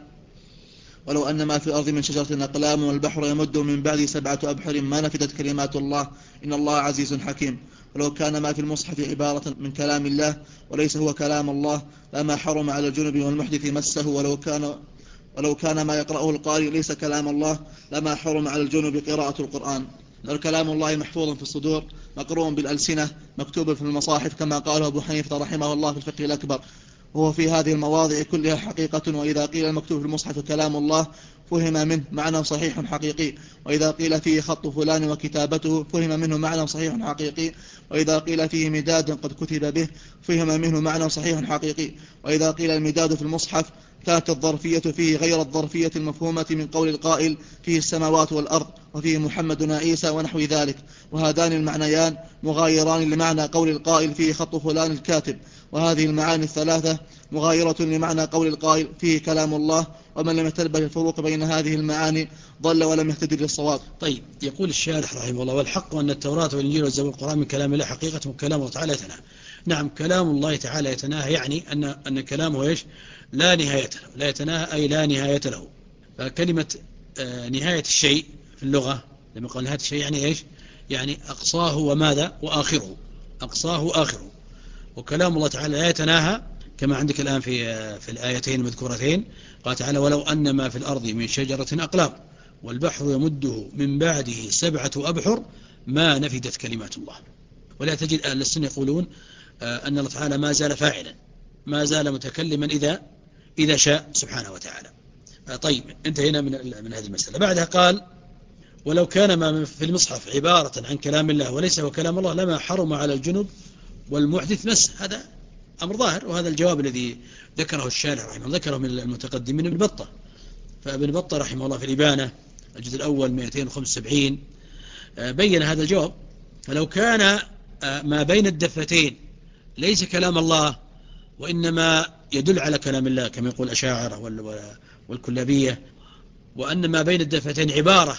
ولو أن ما في الأرض من شجرة أقلام والبحر يمد من بعد سبعة أبحر ما نفدت كلمات الله إن الله عزيز حكيم. ولو كان ما في المصحف عبارة من كلام الله وليس هو كلام الله لما حرم على الجنب والمحدث مسه. ولو كان ولو كان ما يقرأه القارئ ليس كلام الله لما حرم على الجنب قراءة القرآن. بل كلام الله محفوظ في الصدور مقروء بالألسنة مكتوب في المصاحف كما قاله أبو حنيفة رحمه الله في الفقه الأكبر، وهو في هذه المواضع كلها حقيقة. وإذا قيل المكتوب في المصحف كلام الله فهم منه معنى صحيح حقيقي، وإذا قيل فيه خط فلان وكتابته فهم منه معنى صحيح حقيقي، وإذا قيل فيه مداد قد كتب به فهم منه معنى صحيح حقيقي، وإذا قيل المداد في المصحف كانت الظرفية فيه غير الظرفية المفهومة من قول القائل فيه السماوات والأرض وفيه محمد عيسى ونحو ذلك، وهذان المعنيان مغايران لمعنى قول القائل فيه خط فلان الكاتب، وهذه المعاني الثلاثة مغايرة لمعنى قول القائل فيه كلام الله. ومن لم يتنبه الفروق بين هذه المعاني ضل ولم يهتدي للصواب. طيب يقول الشارح رحمه الله والحق أن التوراة والإنجيل والزبور والقرآن من كلام الله حقيقة وكلام الله تعالى يتناهى. نعم كلام الله تعالى يتناهى يعني أن أن كلامه إيش؟ لا نهاية له، لا يتناهى أي لا نهاية له. فكلمة آه نهاية الشيء في اللغة لما قال نهاية الشيء يعني إيش؟ يعني أقصاه وماذا وآخره، أقصاه وآخره. وكلام الله تعالى لا يتناهى كما عندك الآن في في الآيتين المذكورتين. قال تعالى ولو أن ما في الأرض من شجرة أقلام والبحر يمده من بعده سبعة أبحر ما نفدت كلمات الله. ولا تجد أهل السنة يقولون أن الله تعالى ما زال فاعلا، ما زال متكلما إذا إذا شاء سبحانه وتعالى. طيب انتهينا من من هذه المسألة. بعدها قال ولو كان ما في المصحف عبارة عن كلام الله وليس هو كلام الله لما حرم على الجنب والمحدث مس. هذا أمر ظاهر، وهذا الجواب الذي ذكره الشارح رحمه الله ذكره من المتقدمين ابن بطة. فابن بطة رحمه الله في الإبانة الجزء الأول مئتين وخمسة وسبعين بين هذا الجواب. فلو كان ما بين الدفتين ليس كلام الله وإنما يدل على كلام الله كما يقول الأشاعرة والكلابية، وأن ما بين الدفتين عبارة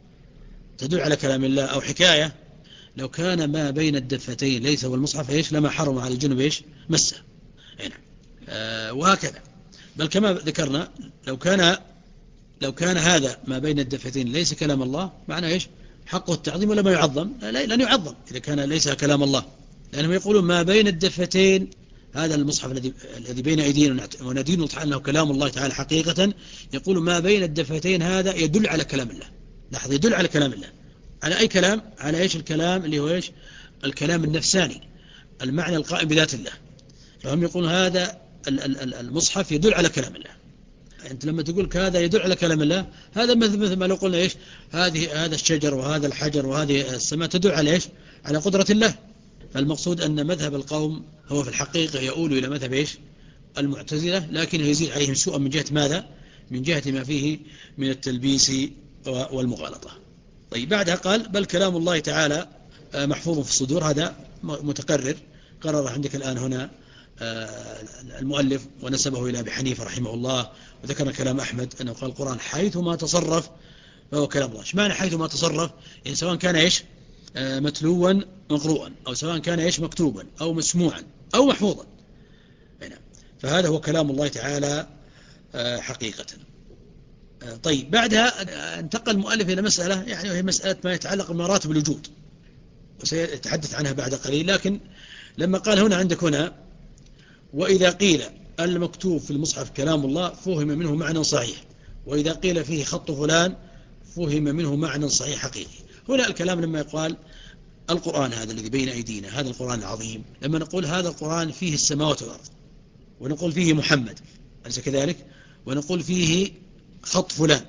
تدل على كلام الله أو حكاية، لو كان ما بين الدفتين ليس هو المصحف إيش لما حرم على الجنب إيش مسه هنا. آه وهكذا. بل كما ذكرنا لو كان لو كان هذا ما بين الدفتين ليس كلام الله معناه إيش حقه التعظيم ولا ما يعظم؟ لا لن يعظم إذا كان ليس كلام الله، لأنهم يقولون ما بين الدفتين هذا المصحف الذي الذي بين أيدينا وندين تعالى أنه كلام الله تعالى حقيقة، يقول ما بين الدفتين هذا يدل على كلام الله. لاحظ يدل على كلام الله. على أي كلام؟ على إيش الكلام اللي هو إيش الكلام النفساني المعنى القائم بذات الله. فهم يقولون هذا المصحف يدل على كلام الله. أنت لما تقول هذا يدل على كلام الله، هذا مثل ما لو قلنا إيش هذه هذا الشجر وهذا الحجر وهذه السماء تدل على إيش على قدرة الله. فالمقصود أن مذهب القوم هو في الحقيقة يؤول إلى مذهب إيش المعتزلة، لكنه يزيد عليهم سوءا من جهة ماذا؟ من جهة ما فيه من التلبيس والمغالطة. طيب بعدها قال بل كلام الله تعالى محفوظ في الصدور. هذا متقرر قرر عندك الآن هنا المؤلف ونسبه إلى أبي حنيفة رحمه الله، وذكر كلام أحمد أنه قال القرآن حيث ما تصرف فهو كلام الله. ايش معنى حيث ما تصرف؟ يعني سواء كان إيش متلوا مقروءا أو سواء كان إيش مكتوبا أو مسموعا أو محفوظا، فهذا هو كلام الله تعالى حقيقة. طيب بعدها انتقل المؤلف إلى مسألة يعني وهي مسألة ما يتعلق بمراتب الوجود، وسيتحدث عنها بعد قليل. لكن لما قال هنا عندك هنا وإذا قيل المكتوب في المصحف كلام الله فهم منه معنى صحيح، وإذا قيل فيه خط فلان فهم منه معنى صحيح حقيقي. هنا الكلام لما يقال القرآن هذا الذي بين أيدينا هذا القرآن العظيم، لما نقول هذا القرآن فيه السماوات والأرض، ونقول فيه محمد أليس كذلك، ونقول فيه خط فلان،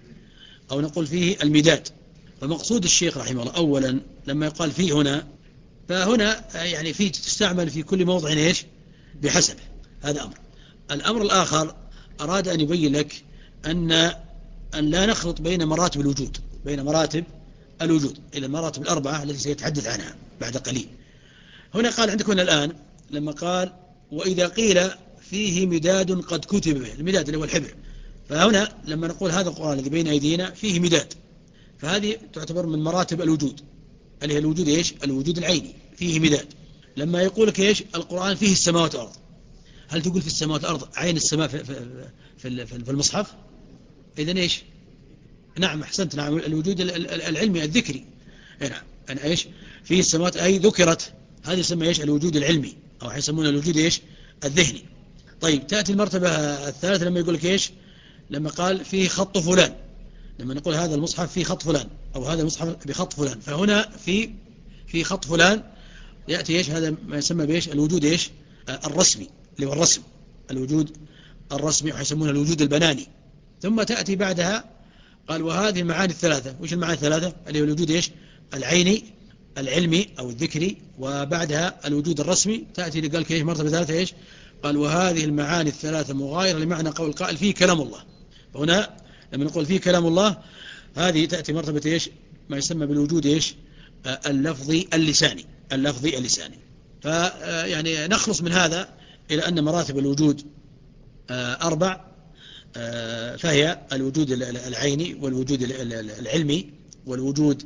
أو نقول فيه المداد. فمقصود الشيخ رحمه الله أولا لما يقال فيه هنا، فهنا يعني فيه تستعمل في كل موضع إيش بحسبه. هذا أمر. الأمر الآخر أراد أن يبين لك أن أن لا نخلط بين مراتب الوجود بين مراتب الوجود إلى المراتب الأربعة التي سيتحدث عنها بعد قليل. هنا قال عندك هنا الآن لما قال وإذا قيل فيه مداد قد كتب به، المداد اللي هو الحبر. فهنا لما نقول هذا القرآن الذي بين أيدينا فيه مداد، فهذه تعتبر من مراتب الوجود اللي هي الوجود إيش الوجود العيني فيه مداد. لما يقول لك إيش القرآن فيه السماوات والأرض، هل تقول في السماوات والأرض عين السماء في, في, في, في المصحف؟ إذن إيش نعم أحسنت نعم الوجود العلمي الذكري. نعم أنا إيش فيه السماوات أي ذكرت، هذه يسمى إيش الوجود العلمي أو يسمونه الوجود إيش الذهني. طيب تأتي المرتبة الثالثة لما يقول لك إيش لما قال فيه خط فلان، لما نقول هذا المصحف فيه خط فلان أو هذا المصحف بخط فلان، فهنا في في خط فلان يأتي إيش هذا ما يسمى بإيش الوجود إيش الرسمي اللي هو الرسم الوجود الرسمي ويسمونه الوجود البناني. ثم تأتي بعدها قال وهذه المعاني الثلاثة. وش المعاني الثلاثة؟ اللي هو الوجود إيش العيني العلمي أو الذكري، وبعدها الوجود الرسمي. تأتي قال كيف مرتبة ثلاثة إيش قال وهذه المعاني الثلاثة مغايرة لمعنى قول القائل فيه كلام الله. هنا لما نقول فيه كلام الله هذه تأتي مرتبة إيش ما يسمى بالوجود إيش اللفظي اللساني اللفظي اللساني. فيعني نخلص من هذا إلى أن مراتب الوجود أربع، فهي الوجود العيني والوجود العلمي والوجود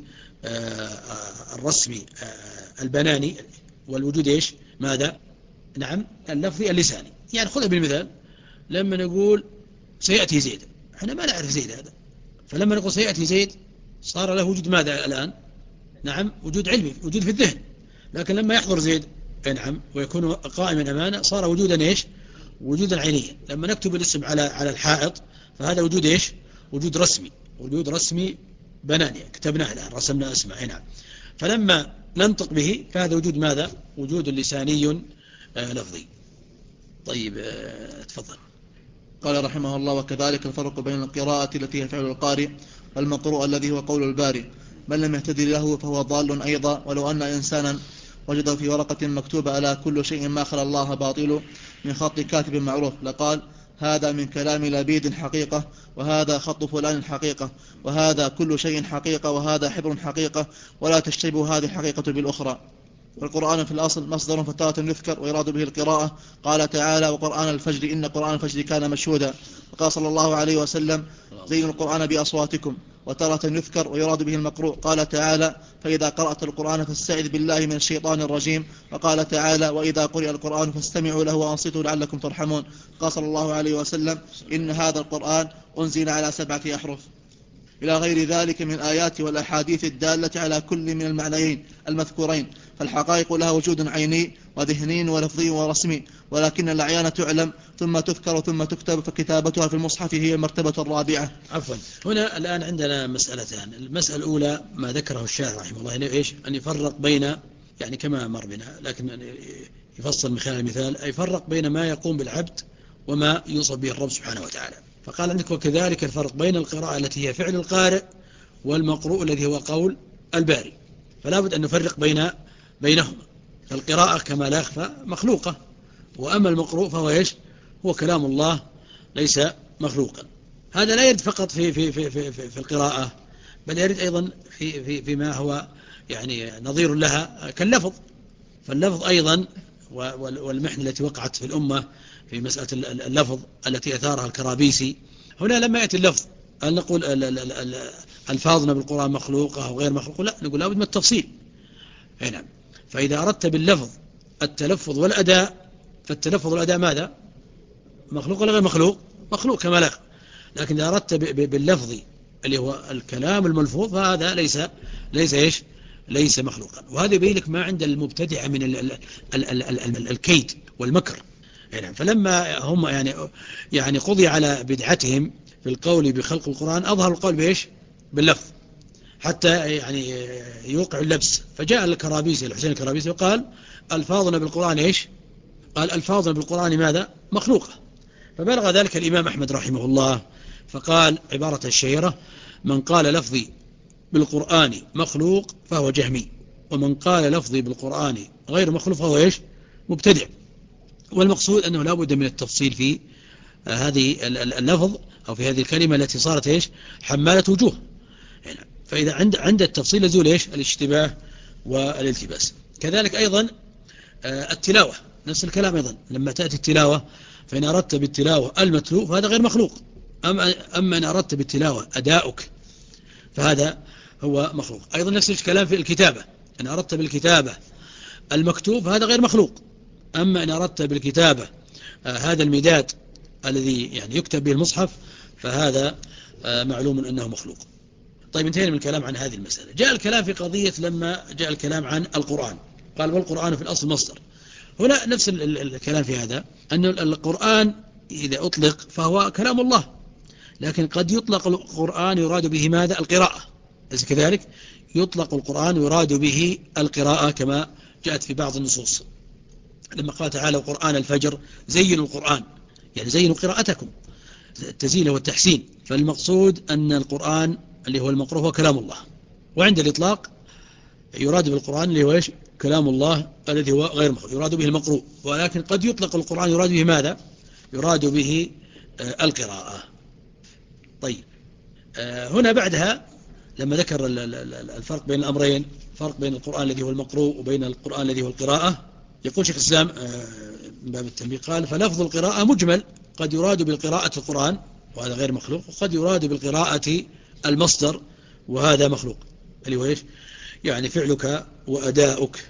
الرسمي البناني والوجود إيش ماذا نعم اللفظي اللساني. يعني خذها بالمثال لما نقول سيأتي زيد، احنا ما نعرف زيد هذا، فلما نقول سيأتي زيد صار له وجود ماذا الآن نعم وجود علمي وجود في الذهن. لكن لما يحضر زيد نعم ويكون قائما أمامنا صار وجودا إيش وجودا عينيا. لما نكتب الاسم على على الحائط فهذا وجود إيش وجود رسمي وجود رسمي بناني كتبناه الآن رسمنا اسمه. نعم فلما ننطق به فهذا وجود ماذا وجود لساني آه لفظي. طيب آه تفضل. قال رحمه الله وكذلك الفرق بين القراءة التي هي فعل القارئ والمقروء الذي هو قول الباري من لم يهتدي له فهو ضال أيضا ولو أن إنسانا وجد في ورقة مكتوبة على كل شيء ما خلا الله باطل من خط كاتب معروف لقال هذا من كلام لبيد حقيقة وهذا خط فلان حقيقة وهذا كل شيء حقيقة وهذا حبر حقيقة ولا تشتبه هذه الحقيقة بالأخرى. والقرآن في الأصل مصدر فتارة يذكر ويراد به القراءة. قال تعالى وقرآن الفجر إن قرآن الفجر كان مشهودا. وقال صلى الله عليه وسلم زينوا القرآن بأصواتكم. وتارة يذكر ويراد به المقروء. قال تعالى فإذا قرأت القرآن فاستعذ بالله من الشيطان الرجيم. وقال تعالى وإذا قرئ القرآن فاستمعوا له وأنصتوا لعلكم ترحمون. قال صلى الله عليه وسلم إن هذا القرآن أنزل على سبعة أحرف إلى غير ذلك من الآيات والأحاديث الدالة على كل من المعنيين المذكورين. فالحقائق لها وجود عيني وذهني ولفظي ورسمي ولكن الأعيان تعلم ثم تذكر ثم تكتب فكتابتها في المصحف هي المرتبة الرابعة. عفوا هنا الآن عندنا مسألتان. المسألة الأولى ما ذكره الشاعر رحمه الله يعني إيش أن يفرق بين يعني كما مر بنا لكن يفصل من خلال المثال أي يفرق بين ما يقوم بالعبد وما يوصف به الرب سبحانه وتعالى. فقال عندك وكذلك الفرق بين القراءة التي هي فعل القارئ والمقروء الذي هو قول الباري. فلا بد أن نفرق بين بينهما. فالقراءة كما لا يخفى مخلوقة وأما المقروء فهو إيش هو كلام الله ليس مخلوقا. هذا لا يرد فقط في في في في, في, في القراءة بل يرد أيضا في في فيما هو يعني نظير لها كاللفظ. فاللفظ أيضا والمحنة التي وقعت في الأمة في مسألة اللفظ التي أثارها الكرابيسي. هنا لما يأتي اللفظ هل نقول ألفاظنا بالقرآن مخلوقة أو غير مخلوقة؟ لا نقول لابد من التفصيل. نعم فإذا أردت باللفظ التلفظ والأداء فالتلفظ والأداء ماذا مخلوق ولا غير مخلوق؟ مخلوق كما لا. لكن إذا أردت باللفظ اللي هو الكلام الملفوظ فهذا ليس ليس إيش ليس مخلوقا. وهذا يبين لك ما عند المبتدع من ال ال ال ال ال ال الكيد والمكر. يعني فلما هم يعني يعني قضي على بدعتهم في القول بخلق القرآن أظهر القول بإيش باللفظ حتى يعني يوقع اللبس. فجاء الكرابيسي الحسين الكرابيسي وقال ألفاظنا بالقرآن إيش قال ألفاظنا بالقرآن ماذا مخلوقة. فبلغ ذلك الإمام أحمد رحمه الله فقال عبارة الشهيرة من قال لفظي بالقرآن مخلوق فهو جهمي ومن قال لفظي بالقرآن غير مخلوق فهو إيش مبتدع. والمقصود أنه لا بد من التفصيل في هذه اللفظ أو في هذه الكلمة التي صارت إيش حمالة وجوه. فإذا عند عند التفصيل يزول إيش الاشتباه والالتباس. كذلك أيضا التلاوة نفس الكلام أيضا لما تأتي التلاوة فإن أردت بالتلاوة المتلو فهذا غير مخلوق. أما, أما إن أردت بالتلاوة أداؤك فهذا هو مخلوق. أيضا نفس الكلام في الكتابة إن أردت بالكتابة المكتوب هذا غير مخلوق. أما إن أردت بالكتابة آه هذا المداد الذي يعني يكتب به المصحف فهذا آه معلوم أنه مخلوق. طيب انتهينا من الكلام عن هذه المسألة. جاء الكلام في قضية لما جاء الكلام عن القرآن قال والقرآن في الأصل مصدر. هنا نفس الكلام في هذا أن القرآن إذا أطلق فهو كلام الله لكن قد يطلق القرآن يراد به ماذا القراءة. ليس كذلك يطلق القرآن يراد به القراءة كما جاءت في بعض النصوص لما قال تعالى قرآن الفجر زينوا القرآن يعني زينوا قراءتكم التزيين والتحسين. فالمقصود أن القرآن اللي هو المقروء هو كلام الله. وعند الإطلاق يراد بالقرآن اللي هو إيش كلام الله الذي هو غير مخلوق يراد به المقروء. ولكن قد يطلق القرآن يراد به ماذا يراد به آه القراءة. طيب آه هنا بعدها لما ذكر الفرق بين الأمرين فرق بين القرآن الذي هو المقروء وبين القرآن الذي هو القراءة يقول شيخ الإسلام آه من باب التنبيه قال فلفظ القراءة مجمل قد يراد بالقراءة القرآن وهذا غير مخلوق وقد يراد بالقراءة المصدر وهذا مخلوق اللي هو إيش يعني فعلك وأداؤك.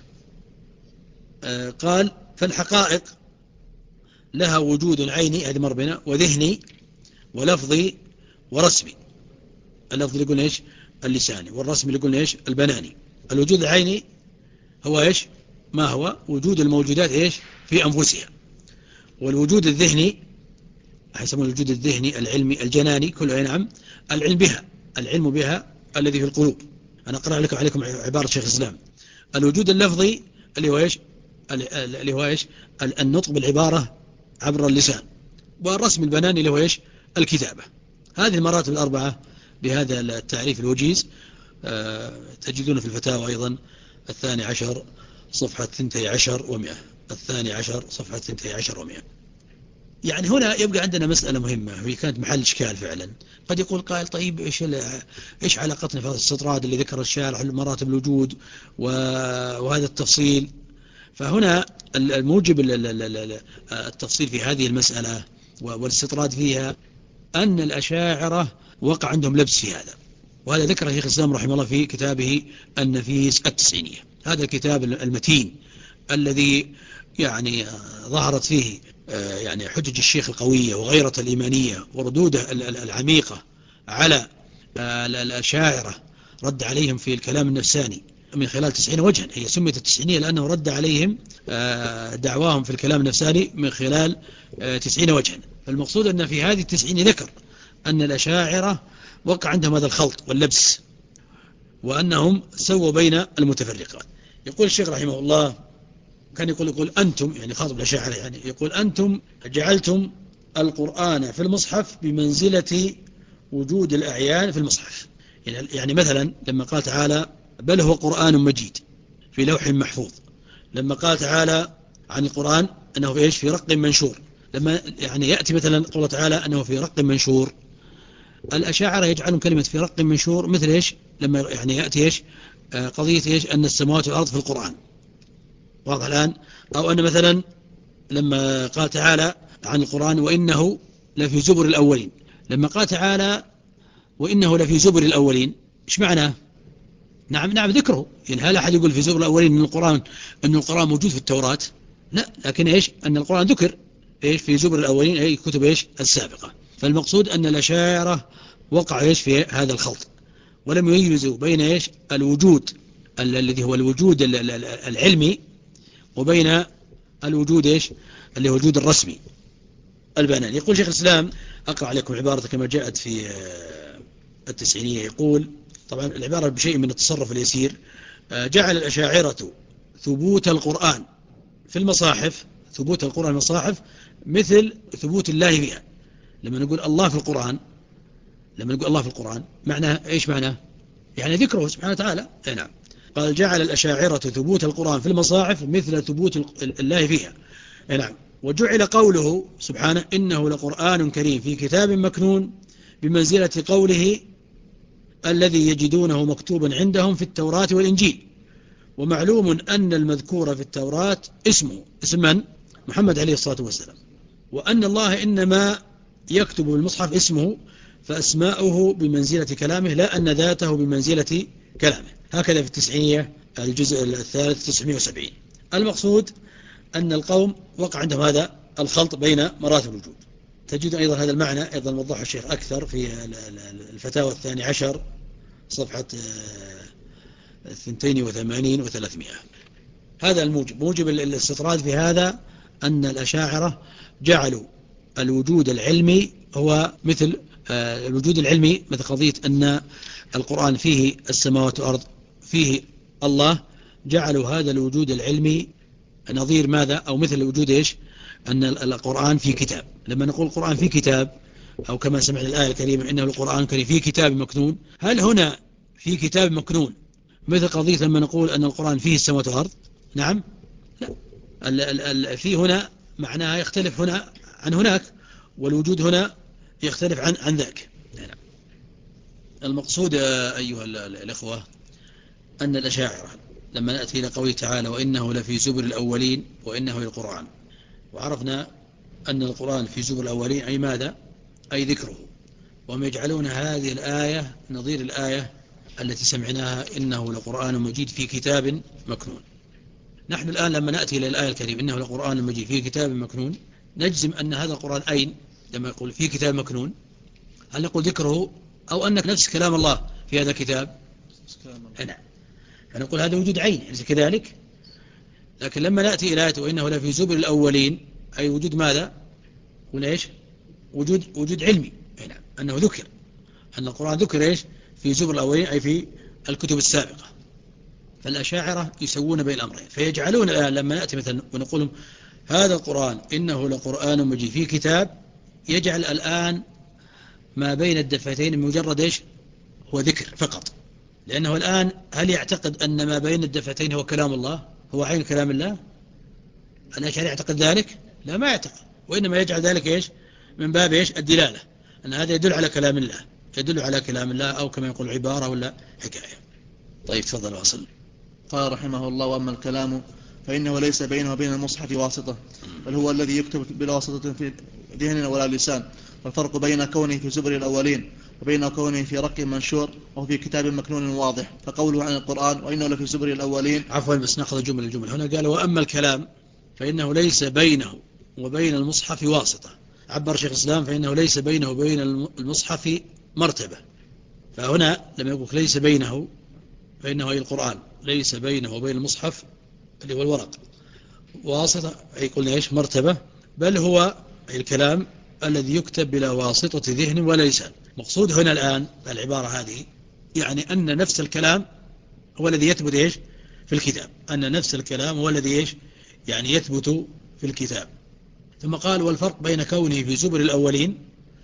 آه قال فالحقائق لها وجود عيني هذه مر بنا وذهني ولفظي ورسمي. اللفظ اللي قلنا إيش اللساني والرسم اللي قلنا إيش البناني. الوجود العيني هو إيش ما هو وجود الموجودات إيش في أنفسها، والوجود الذهني يسمونه الوجود الذهني العلمي الجناني كله، نعم، العلم بها، العلم بها الذي في القلوب. أنا أقرأ لكم عليكم عبارة شيخ الإسلام. الوجود اللفظي اللي هو إيش اللي هو إيش النطق بالعبارة عبر اللسان، والرسم البناني اللي هو إيش الكتابة. هذه المراتب الأربعة بهذا التعريف الوجيز أه تجدون في الفتاوى أيضا الثاني عشر صفحة ثنتي عشر ومئة، الثاني عشر صفحة ثنتي عشر ومئة. يعني هنا يبقى عندنا مسألة مهمة وهي كانت محل إشكال فعلا. قد يقول قائل طيب إيش إيش علاقتنا في هذا الاستطراد اللي ذكر الشارح مراتب الوجود وهذا التفصيل؟ فهنا الموجب التفصيل في هذه المسألة والاستطراد فيها أن الأشاعرة وقع عندهم لبس في هذا، وهذا ذكر شيخ الإسلام رحمه الله في كتابه النفيس التسعينية. هذا الكتاب المتين الذي يعني ظهرت فيه يعني حجج الشيخ القوية وغيرة الإيمانية وردوده العميقة على الأشاعرة، رد عليهم في الكلام النفساني من خلال تسعين وجها. هي سميت التسعينية لأنه رد عليهم دعواهم في الكلام النفساني من خلال تسعين وجها. فالمقصود أن في هذه التسعين ذكر أن الأشاعرة وقع عندهم هذا الخلط واللبس، وأنهم سووا بين المتفرقات. يقول الشيخ رحمه الله كان يقول يقول أنتم، يعني خاطب الأشاعرة، يعني يقول أنتم جعلتم القرآن في المصحف بمنزلة وجود الأعيان في المصحف. يعني مثلا لما قال تعالى بل هو قرآن مجيد في لوح محفوظ، لما قال تعالى عن القرآن أنه في إيش في رق منشور، لما يعني يأتي مثلا قول تعالى أنه في رق منشور، الأشاعرة يجعلون كلمة في رق منشور مثل إيش لما يعني يأتي إيش آه قضية إيش أن السماوات والأرض في القرآن، واضح الآن؟ أو أن مثلا لما قال تعالى عن القرآن وإنه لفي زبر الأولين، لما قال تعالى وإنه لفي زبر الأولين إيش معناه؟ نعم نعم ذكره. يعني هل أحد يقول في زبر الأولين أن القرآن أن القرآن موجود في التوراة؟ لا، لكن إيش أن القرآن ذكر إيش في زبر الأولين أي كتب إيش السابقة. فالمقصود أن الأشاعرة وقع إيش في هذا الخلط، ولم يميزوا بين إيش الوجود الذي هو الوجود العلمي وبين الوجود إيش اللي هو الوجود الرسمي البناني. يقول شيخ الإسلام أقرأ عليكم عبارة كما جاءت في التسعينية. يقول طبعا العبارة بشيء من التصرف اليسير: جعل الأشاعرة ثبوت القرآن في المصاحف، ثبوت القرآن في المصاحف مثل ثبوت الله بها. لما نقول الله في القرآن، لما نقول الله في القرآن معناه إيش معناه؟ يعني ذكره سبحانه وتعالى. نعم. قال جعل الأشاعرة ثبوت القرآن في المصاحف مثل ثبوت الله فيها. نعم. وجعل قوله سبحانه إنه لقرآن كريم في كتاب مكنون بمنزلة قوله الذي يجدونه مكتوبا عندهم في التوراة والإنجيل. ومعلوم أن المذكور في التوراة اسمه اسم من؟ محمد عليه الصلاة والسلام، وأن الله إنما يكتب بالمصحف اسمه فأسماؤه بمنزلة كلامه لا أن ذاته بمنزلة كلامه. هكذا في التسعينية الجزء الثالث تسعمائة وسبعين. المقصود أن القوم وقع عندهم هذا الخلط بين مراتب الوجود. تجد أيضا هذا المعنى أيضا وضحه الشيخ أكثر في الفتاوى الثاني عشر صفحة اثنتين وثمانين وثلاثمائة. هذا الموجب، موجب الاستطراد في هذا أن الأشاعرة جعلوا الوجود العلمي هو مثل الوجود العلمي مثل قضية أن القرآن فيه السماوات والأرض فيه الله، جعلوا هذا الوجود العلمي نظير ماذا أو مثل الوجود إيش أن القرآن في كتاب. لما نقول القرآن في كتاب أو كما سمعنا الآية الكريمة إنه القرآن كريم في كتاب مكنون، هل هنا في كتاب مكنون مثل قضية لما نقول أن القرآن فيه السماوات والأرض؟ نعم لا، ال ال ال في هنا معناها يختلف هنا عن هناك، والوجود هنا يختلف عن عن ذاك. نعم. المقصود أيها الأخوة أن الأشاعرة لما نأتي إلى قوله تعالى وإنه لفي زبر الأولين وإنه للقرآن، وعرفنا أن القرآن في زبر الأولين أي ماذا؟ أي ذكره. وهم يجعلون هذه الآية نظير الآية التي سمعناها إنه لقرآن مجيد في كتاب مكنون. نحن الآن لما نأتي إلى الآية الكريمة إنه لقرآن مجيد في كتاب مكنون، نجزم أن هذا القرآن أين لما يقول في كتاب مكنون؟ هل نقول ذكره أو أنك نفس كلام الله في هذا الكتاب؟ نعم. فنقول هذا وجود عين، أليس كذلك؟ لكن لما نأتي إلى آية وإنه لفي زبر الأولين، أي وجود ماذا؟ قلنا إيش؟ وجود وجود علمي. نعم، أنه ذكر، أن القرآن ذكر إيش؟ في زبر الأولين، أي في الكتب السابقة. فالأشاعرة يسوون بين الأمرين، فيجعلون الآن لما نأتي مثلا ونقول هذا القرآن إنه لقرآن مجيد في كتاب، يجعل الآن ما بين الدفتين مجرد إيش؟ هو ذكر فقط. لأنه الآن هل يعتقد أن ما بين الدفتين هو كلام الله، هو عين كلام الله؟ الأشاعرة يعتقد ذلك؟ لا، ما يعتقد، وإنما يجعل ذلك إيش؟ من باب إيش؟ الدلالة، أن هذا يدل على كلام الله، يدل على كلام الله، أو كما يقول عبارة ولا حكاية. طيب تفضل واصل. قال رحمه الله: وأما الكلام فإنه ليس بينه وبين المصحف واسطة، بل هو الذي يكتب بلا واسطة في ذهن ولا لسان. والفرق بين كونه في زبر الأولين وبين كونه في رق منشور أو في كتاب مكنون واضح. فقوله عن القرآن وإنه لفي زبر الأولين، عفوا بس نأخذ جملة الجملة هنا. قال وأما الكلام فإنه ليس بينه وبين المصحف واسطة. عبر شيخ الإسلام فإنه ليس بينه وبين المصحف مرتبة. فهنا لما يقول ليس بينه، فإنه أي القرآن ليس بينه وبين المصحف اللي هو الورق واسطة، أي قلنا إيش؟ مرتبة. بل هو الكلام الذي يكتب بلا واسطة ذهن ولا لسان. مقصود هنا الآن العبارة هذه يعني أن نفس الكلام هو الذي يثبت إيش؟ في الكتاب. أن نفس الكلام هو الذي إيش؟ يعني يثبت في الكتاب. ثم قال والفرق بين كونه في زبر الأولين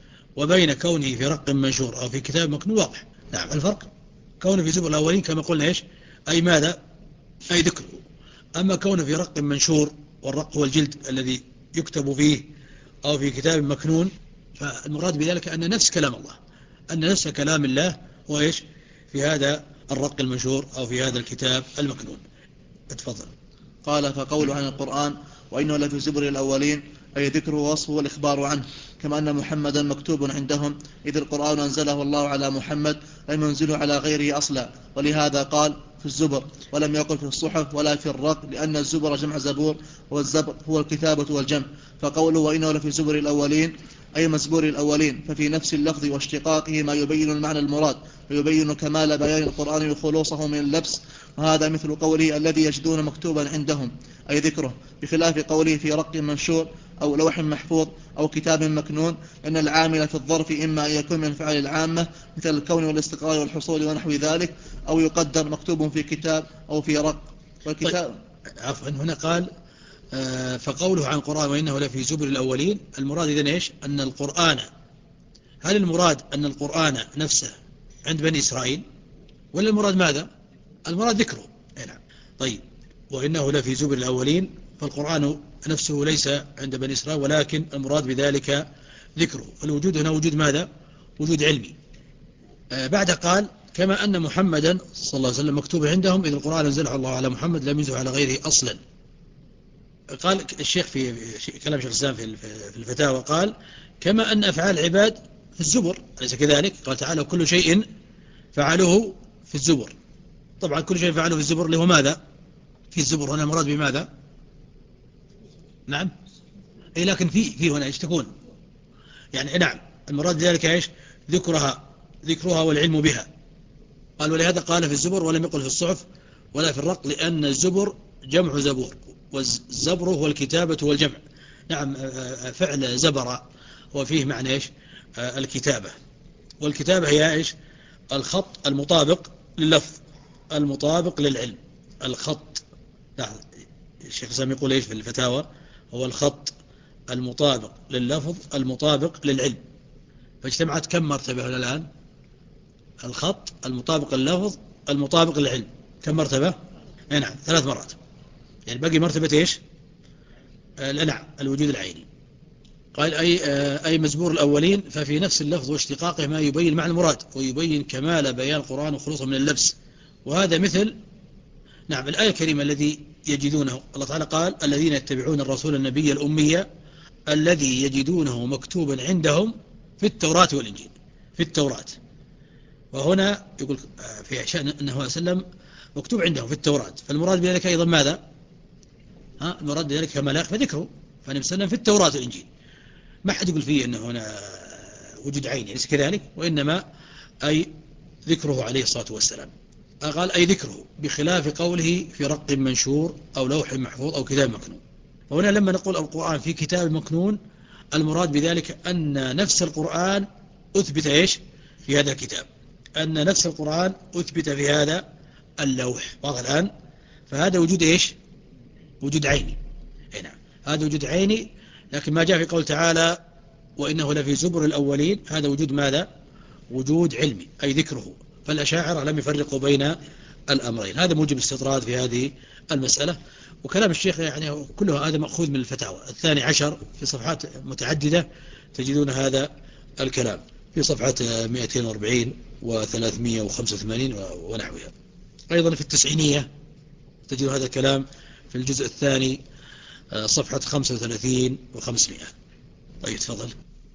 وبين كونه في رق منشور أو في كتاب مكنون واضح. نعم، الفرق كونه في زبر الأولين كما قلنا إيش؟ أي ماذا؟ أي ذكره. أما كونه في رق منشور، والرق هو الجلد الذي يكتب فيه، أو في كتاب مكنون، فالمراد بذلك أن نفس كلام الله، أن نفس كلام الله هو إيش؟ في هذا الرق المنشور أو في هذا الكتاب المكنون. اتفضل. قال: فقول عن القرآن وإنه لفي زبر الأولين، أي ذكره ووصفه والإخبار عنه، كما أن محمدا مكتوب عندهم، إذ القرآن أنزله الله على محمد لم ينزله على غيره أصلا. ولهذا قال في الزبر ولم يقل في الصحف ولا في الرق، لأن الزبر جمع زبور، والزبر هو الكتابة والجمع. فقوله وإنه لفي زبر الأولين أي مزبور الأولين، ففي نفس اللفظ واشتقاقه ما يبين المعنى المراد، ويبين كمال بيان القرآن وخلوصه من اللبس. وهذا مثل قوله الذي يجدون مكتوبا عندهم، أي ذكره، بخلاف قوله في رق منشور أو لوح محفوظ أو كتاب مكنون، لأن العامل في الظرف إما أن يكون من فعل العامة مثل الكون والاستقرار والحصول ونحو ذلك، أو يقدر مكتوب في كتاب أو في رق. والكتاب طيب. عفوا، هنا قال آه فقوله عن القرآن وإنه لفي زبر الأولين، المراد إذن إيش؟ أن القرآن، هل المراد أن القرآن نفسه عند بني إسرائيل، ولا المراد ماذا؟ المراد ذكره. نعم. طيب، وإنه لفي زبر الأولين، فالقرآن نفسه ليس عند بني إسرائيل، ولكن المراد بذلك ذكره. فالوجود هنا وجود ماذا؟ وجود علمي. آه بعد قال كما أن محمدا صلى الله عليه وسلم مكتوب عندهم، إذ القرآن أنزله الله على محمد لم ينزله على غيره أصلا. قال الشيخ في كلام شيخ الإسلام في الفتاوى، قال كما أن أفعال العباد في الزبر، أليس كذلك؟ قال تعالى كل شيء فعله في الزبر. طبعا كل شيء فعله في الزبر اللي هو ماذا؟ في الزبر هنا المراد بماذا؟ نعم، أي لكن في في هنا إيش تكون؟ يعني نعم، المراد بذلك إيش؟ ذكرها ذكرها والعلم بها. قال ولهذا قال في الزبر ولم يقل في الصحف ولا في الرق، لأن الزبر جمع زبور، والزبر هو الكتابة والجمع. نعم، فعل زبر هو فيه معنى إيش؟ الكتابة. والكتابة هي إيش؟ الخط المطابق لللفظ المطابق للعلم. الخط، نعم، الشيخ سامي يقول إيش في الفتاوى؟ هو الخط المطابق لللفظ المطابق للعلم. فاجتمعت كم مرتبة هنا الآن؟ الخط المطابق لللفظ المطابق للعلم كم مرتبة؟ نعم، ثلاث مرات. يعني باقي مرتبة إيش؟ آه نعم، الوجود العيني. قال أي, آه أي مزبور الأولين، ففي نفس اللفظ واشتقاقه ما يبين معنى المراد، ويبين كمال بيان القرآن وخلوصه من اللبس. وهذا مثل نعم الآية الكريمة الذي يجدونه. الله تعالى قال الذين يتبعون الرسول النبي الأمية الذي يجدونه مكتوبا عندهم في التوراة والإنجيل. في التوراة، وهنا يقول في شأن أنه وسلم مكتوب عندهم في التوراة، فالمراد بذلك أيضا ماذا؟ ها، المراد بذلك كما لا يخفى ذكره، فالنبي صلى الله عليه وسلم في التوراة والإنجيل. ما حد يقول فيه أنه هنا وجود عيني، ليس كذلك، وإنما أي ذكره عليه الصلاة والسلام. قال أي ذكره، بخلاف قوله في رق منشور أو لوح محفوظ أو كتاب مكنون. وهنا لما نقول القرآن في كتاب مكنون، المراد بذلك أن نفس القرآن أثبت إيش في هذا الكتاب، أن نفس القرآن أثبت في هذا اللوح. واضح الآن؟ فهذا وجود إيش؟ وجود عيني. نعم، هذا وجود عيني. لكن ما جاء في قول تعالى وإنه لفي زبر الأولين، هذا وجود ماذا؟ وجود علمي، أي ذكره. فالأشاعرة لم يفرقوا بين الأمرين. هذا موجب استطراد في هذه المسألة. وكلام الشيخ يعني كله هذا مأخوذ من الفتاوى الثاني عشر في صفحات متعددة، تجدون هذا الكلام في صفحة مئتين وأربعين وثلاثمئة وخمسة وثمانين ونحوها. أيضا في التسعينية تجد هذا الكلام في الجزء الثاني صفحة خمسة وثلاثين وخمسمائة. طيب تفضل.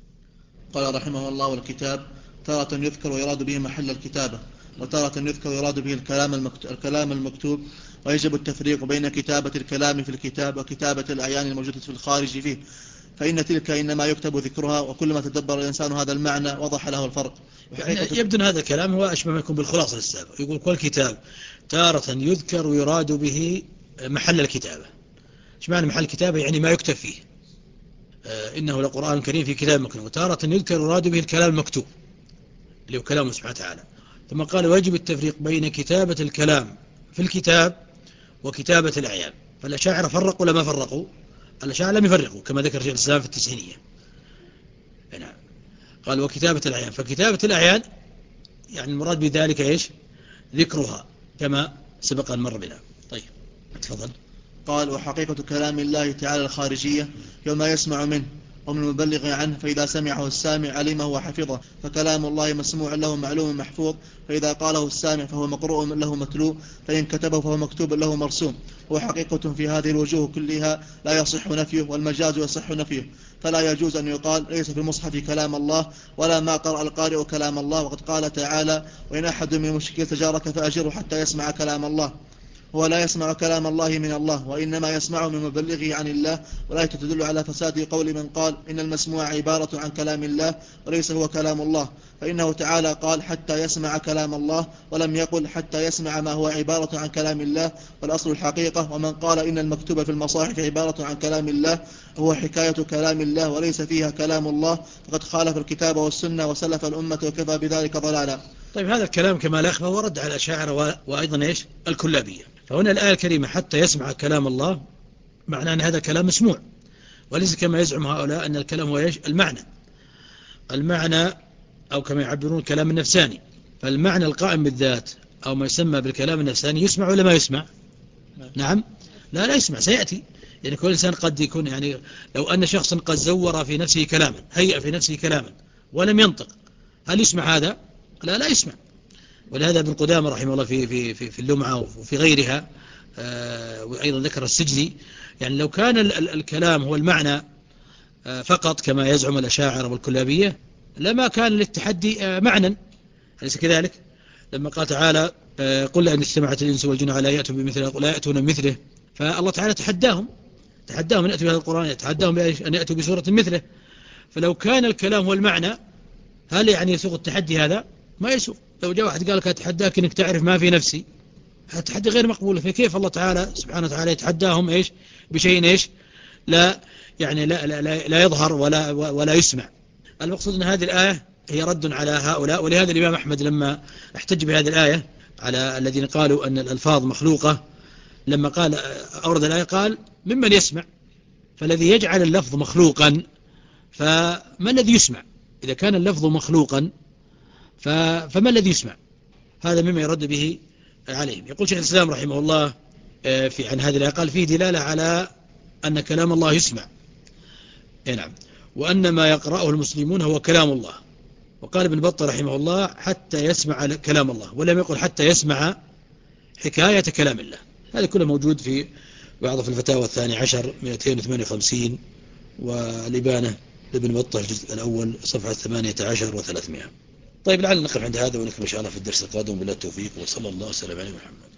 قال رحمه الله: والكتاب تارة يذكر ويراد به محل الكتابة، وتارة يذكر ويراد به الكلام الكلام المكتوب، ويجب التفريق بين كتابة الكلام في الكتاب وكتابة الأعيان الموجودة في الخارج فيه، فإن تلك إنما يكتب ذكرها، وكل ما تدبر الإنسان هذا المعنى وضح له الفرق. يعني يبدو أن هذا الكلام هو أشبه ما يكون بالخلاصة للسابق. يقول كل كتاب تارة يذكر ويراد به محل الكتابة. ايش معنى محل الكتابة؟ يعني ما يكتب فيه. آه إنه لقرآن كريم في كتاب مكنون. وتارة يذكر ويراد به الكلام المكتوب اللي هو كلامه سبحانه وتعالى. ثم قال ويجب التفريق بين كتابة الكلام في الكتاب وكتابة الأعيان. فالأشاعرة فرقوا ولا ما فرقوا؟ الأشاعرة لم يفرقوا كما ذكر شيخ الإسلام في التسعينية. نعم. قال وكتابة الأعيان، فكتابة الأعيان يعني المراد بذلك إيش؟ ذكرها كما سبق أن مر بنا. طيب تفضل. قال وحقيقة كلام الله تعالى الخارجية يوم يسمع منه ومن المبلغ عنه، فإذا سمعه السامع علمه وحفظه، فكلام الله مسموع له معلوم محفوظ، فإذا قاله السامع فهو مقروء له متلو، فإن كتبه فهو مكتوب له مرسوم. هو حقيقة في هذه الوجوه كلها لا يصح نفيه، والمجاز يصح نفيه، فلا يجوز أن يقال ليس في المصحف كلام الله، ولا ما قرأ القارئ كلام الله. وقد قال تعالى وإن أحد من المشركين تجارك فأجره حتى يسمع كلام الله. هو لا يسمع كلام الله من الله، وإنما يسمعه من مبلغه عن الله. ولا تدل على فساد قول من قال إن المسموع عبارة عن كلام الله وليس هو كلام الله، فإنه تعالى قال حتى يسمع كلام الله، ولم يقل حتى يسمع ما هو عبارة عن كلام الله، والأصل الحقيقة. ومن قال إن المكتوب في المصاحف عبارة عن كلام الله هو حكاية كلام الله وليس فيها كلام الله، فقد خالف الكتاب والسنة وسلف الأمة، وكفى بذلك ضلالا. طيب هذا الكلام كما لا يخفى ورد على الأشاعرة وأيضا إيش الكلابية. فهنا الآية الكريمة حتى يسمع كلام الله، معنى أن هذا الكلام مسموع، وليس كما يزعم هؤلاء أن الكلام هو إيش المعنى المعنى أو كما يعبرون الكلام النفساني. فالمعنى القائم بالذات أو ما يسمى بالكلام النفساني يسمع ولا ما يسمع؟ نعم، لا لا يسمع. سيأتي يعني كل إنسان قد يكون يعني لو أن شخصا قد زور في نفسه كلاما، هيئ في نفسه كلاما ولم ينطق، هل يسمع هذا؟ لا لا يسمع. ولهذا ابن قدامة رحمه الله في في في, في اللمعة وفي غيرها آه وأيضا ذكر السجدي، يعني لو كان ال ال الكلام هو المعنى آه فقط كما يزعم الأشاعرة والكلابية لما كان للتحدي آه معنى، أليس كذلك؟ لما قال تعالى آه قل أن اجتمعت الإنس والجن على يأتوا بمثله لا يأتون بمثله، فالله تعالى تحداهم تحداهم أن يأتوا بهذا القرآن، يتحداهم أن يأتوا بسورة مثله. فلو كان الكلام هو المعنى هل يعني يسوغ التحدي هذا؟ ما يسوغ. لو جاء واحد قال لك أتحداك أنك تعرف ما في نفسي، التحدي غير مقبول. فكيف الله تعالى سبحانه وتعالى يتحداهم إيش بشيء إيش لا يعني لا, لا, لا, لا يظهر ولا, ولا يسمع. المقصود أن هذه الآية هي رد على هؤلاء. ولهذا الإمام أحمد لما احتج بهذه الآية على الذين قالوا أن الألفاظ مخلوقة، لما قال أورد الآية قال ممن يسمع، فالذي يجعل اللفظ مخلوقا فما الذي يسمع؟ إذا كان اللفظ مخلوقا فما الذي يسمع؟ هذا مما يرد به عليهم. يقول شيخ الإسلام رحمه الله في عن هذه الآية قال فيه دلالة على أن كلام الله يسمع، نعم، وأن ما يقرأه المسلمون هو كلام الله. وقال ابن بطة رحمه الله حتى يسمع كلام الله، ولم يقل حتى يسمع حكاية كلام الله. هذا كله موجود في بعض في الفتاوى الثاني عشر مئتين وثمانية وخمسين والإبانة لابن بطة الجزء الأول صفحة ثمانية عشر وثلاثمائة. طيب لعلنا نقف عند هذا ونكمل إن شاء الله في الدرس القادم. بالله التوفيق، وصلى الله وسلم على محمد.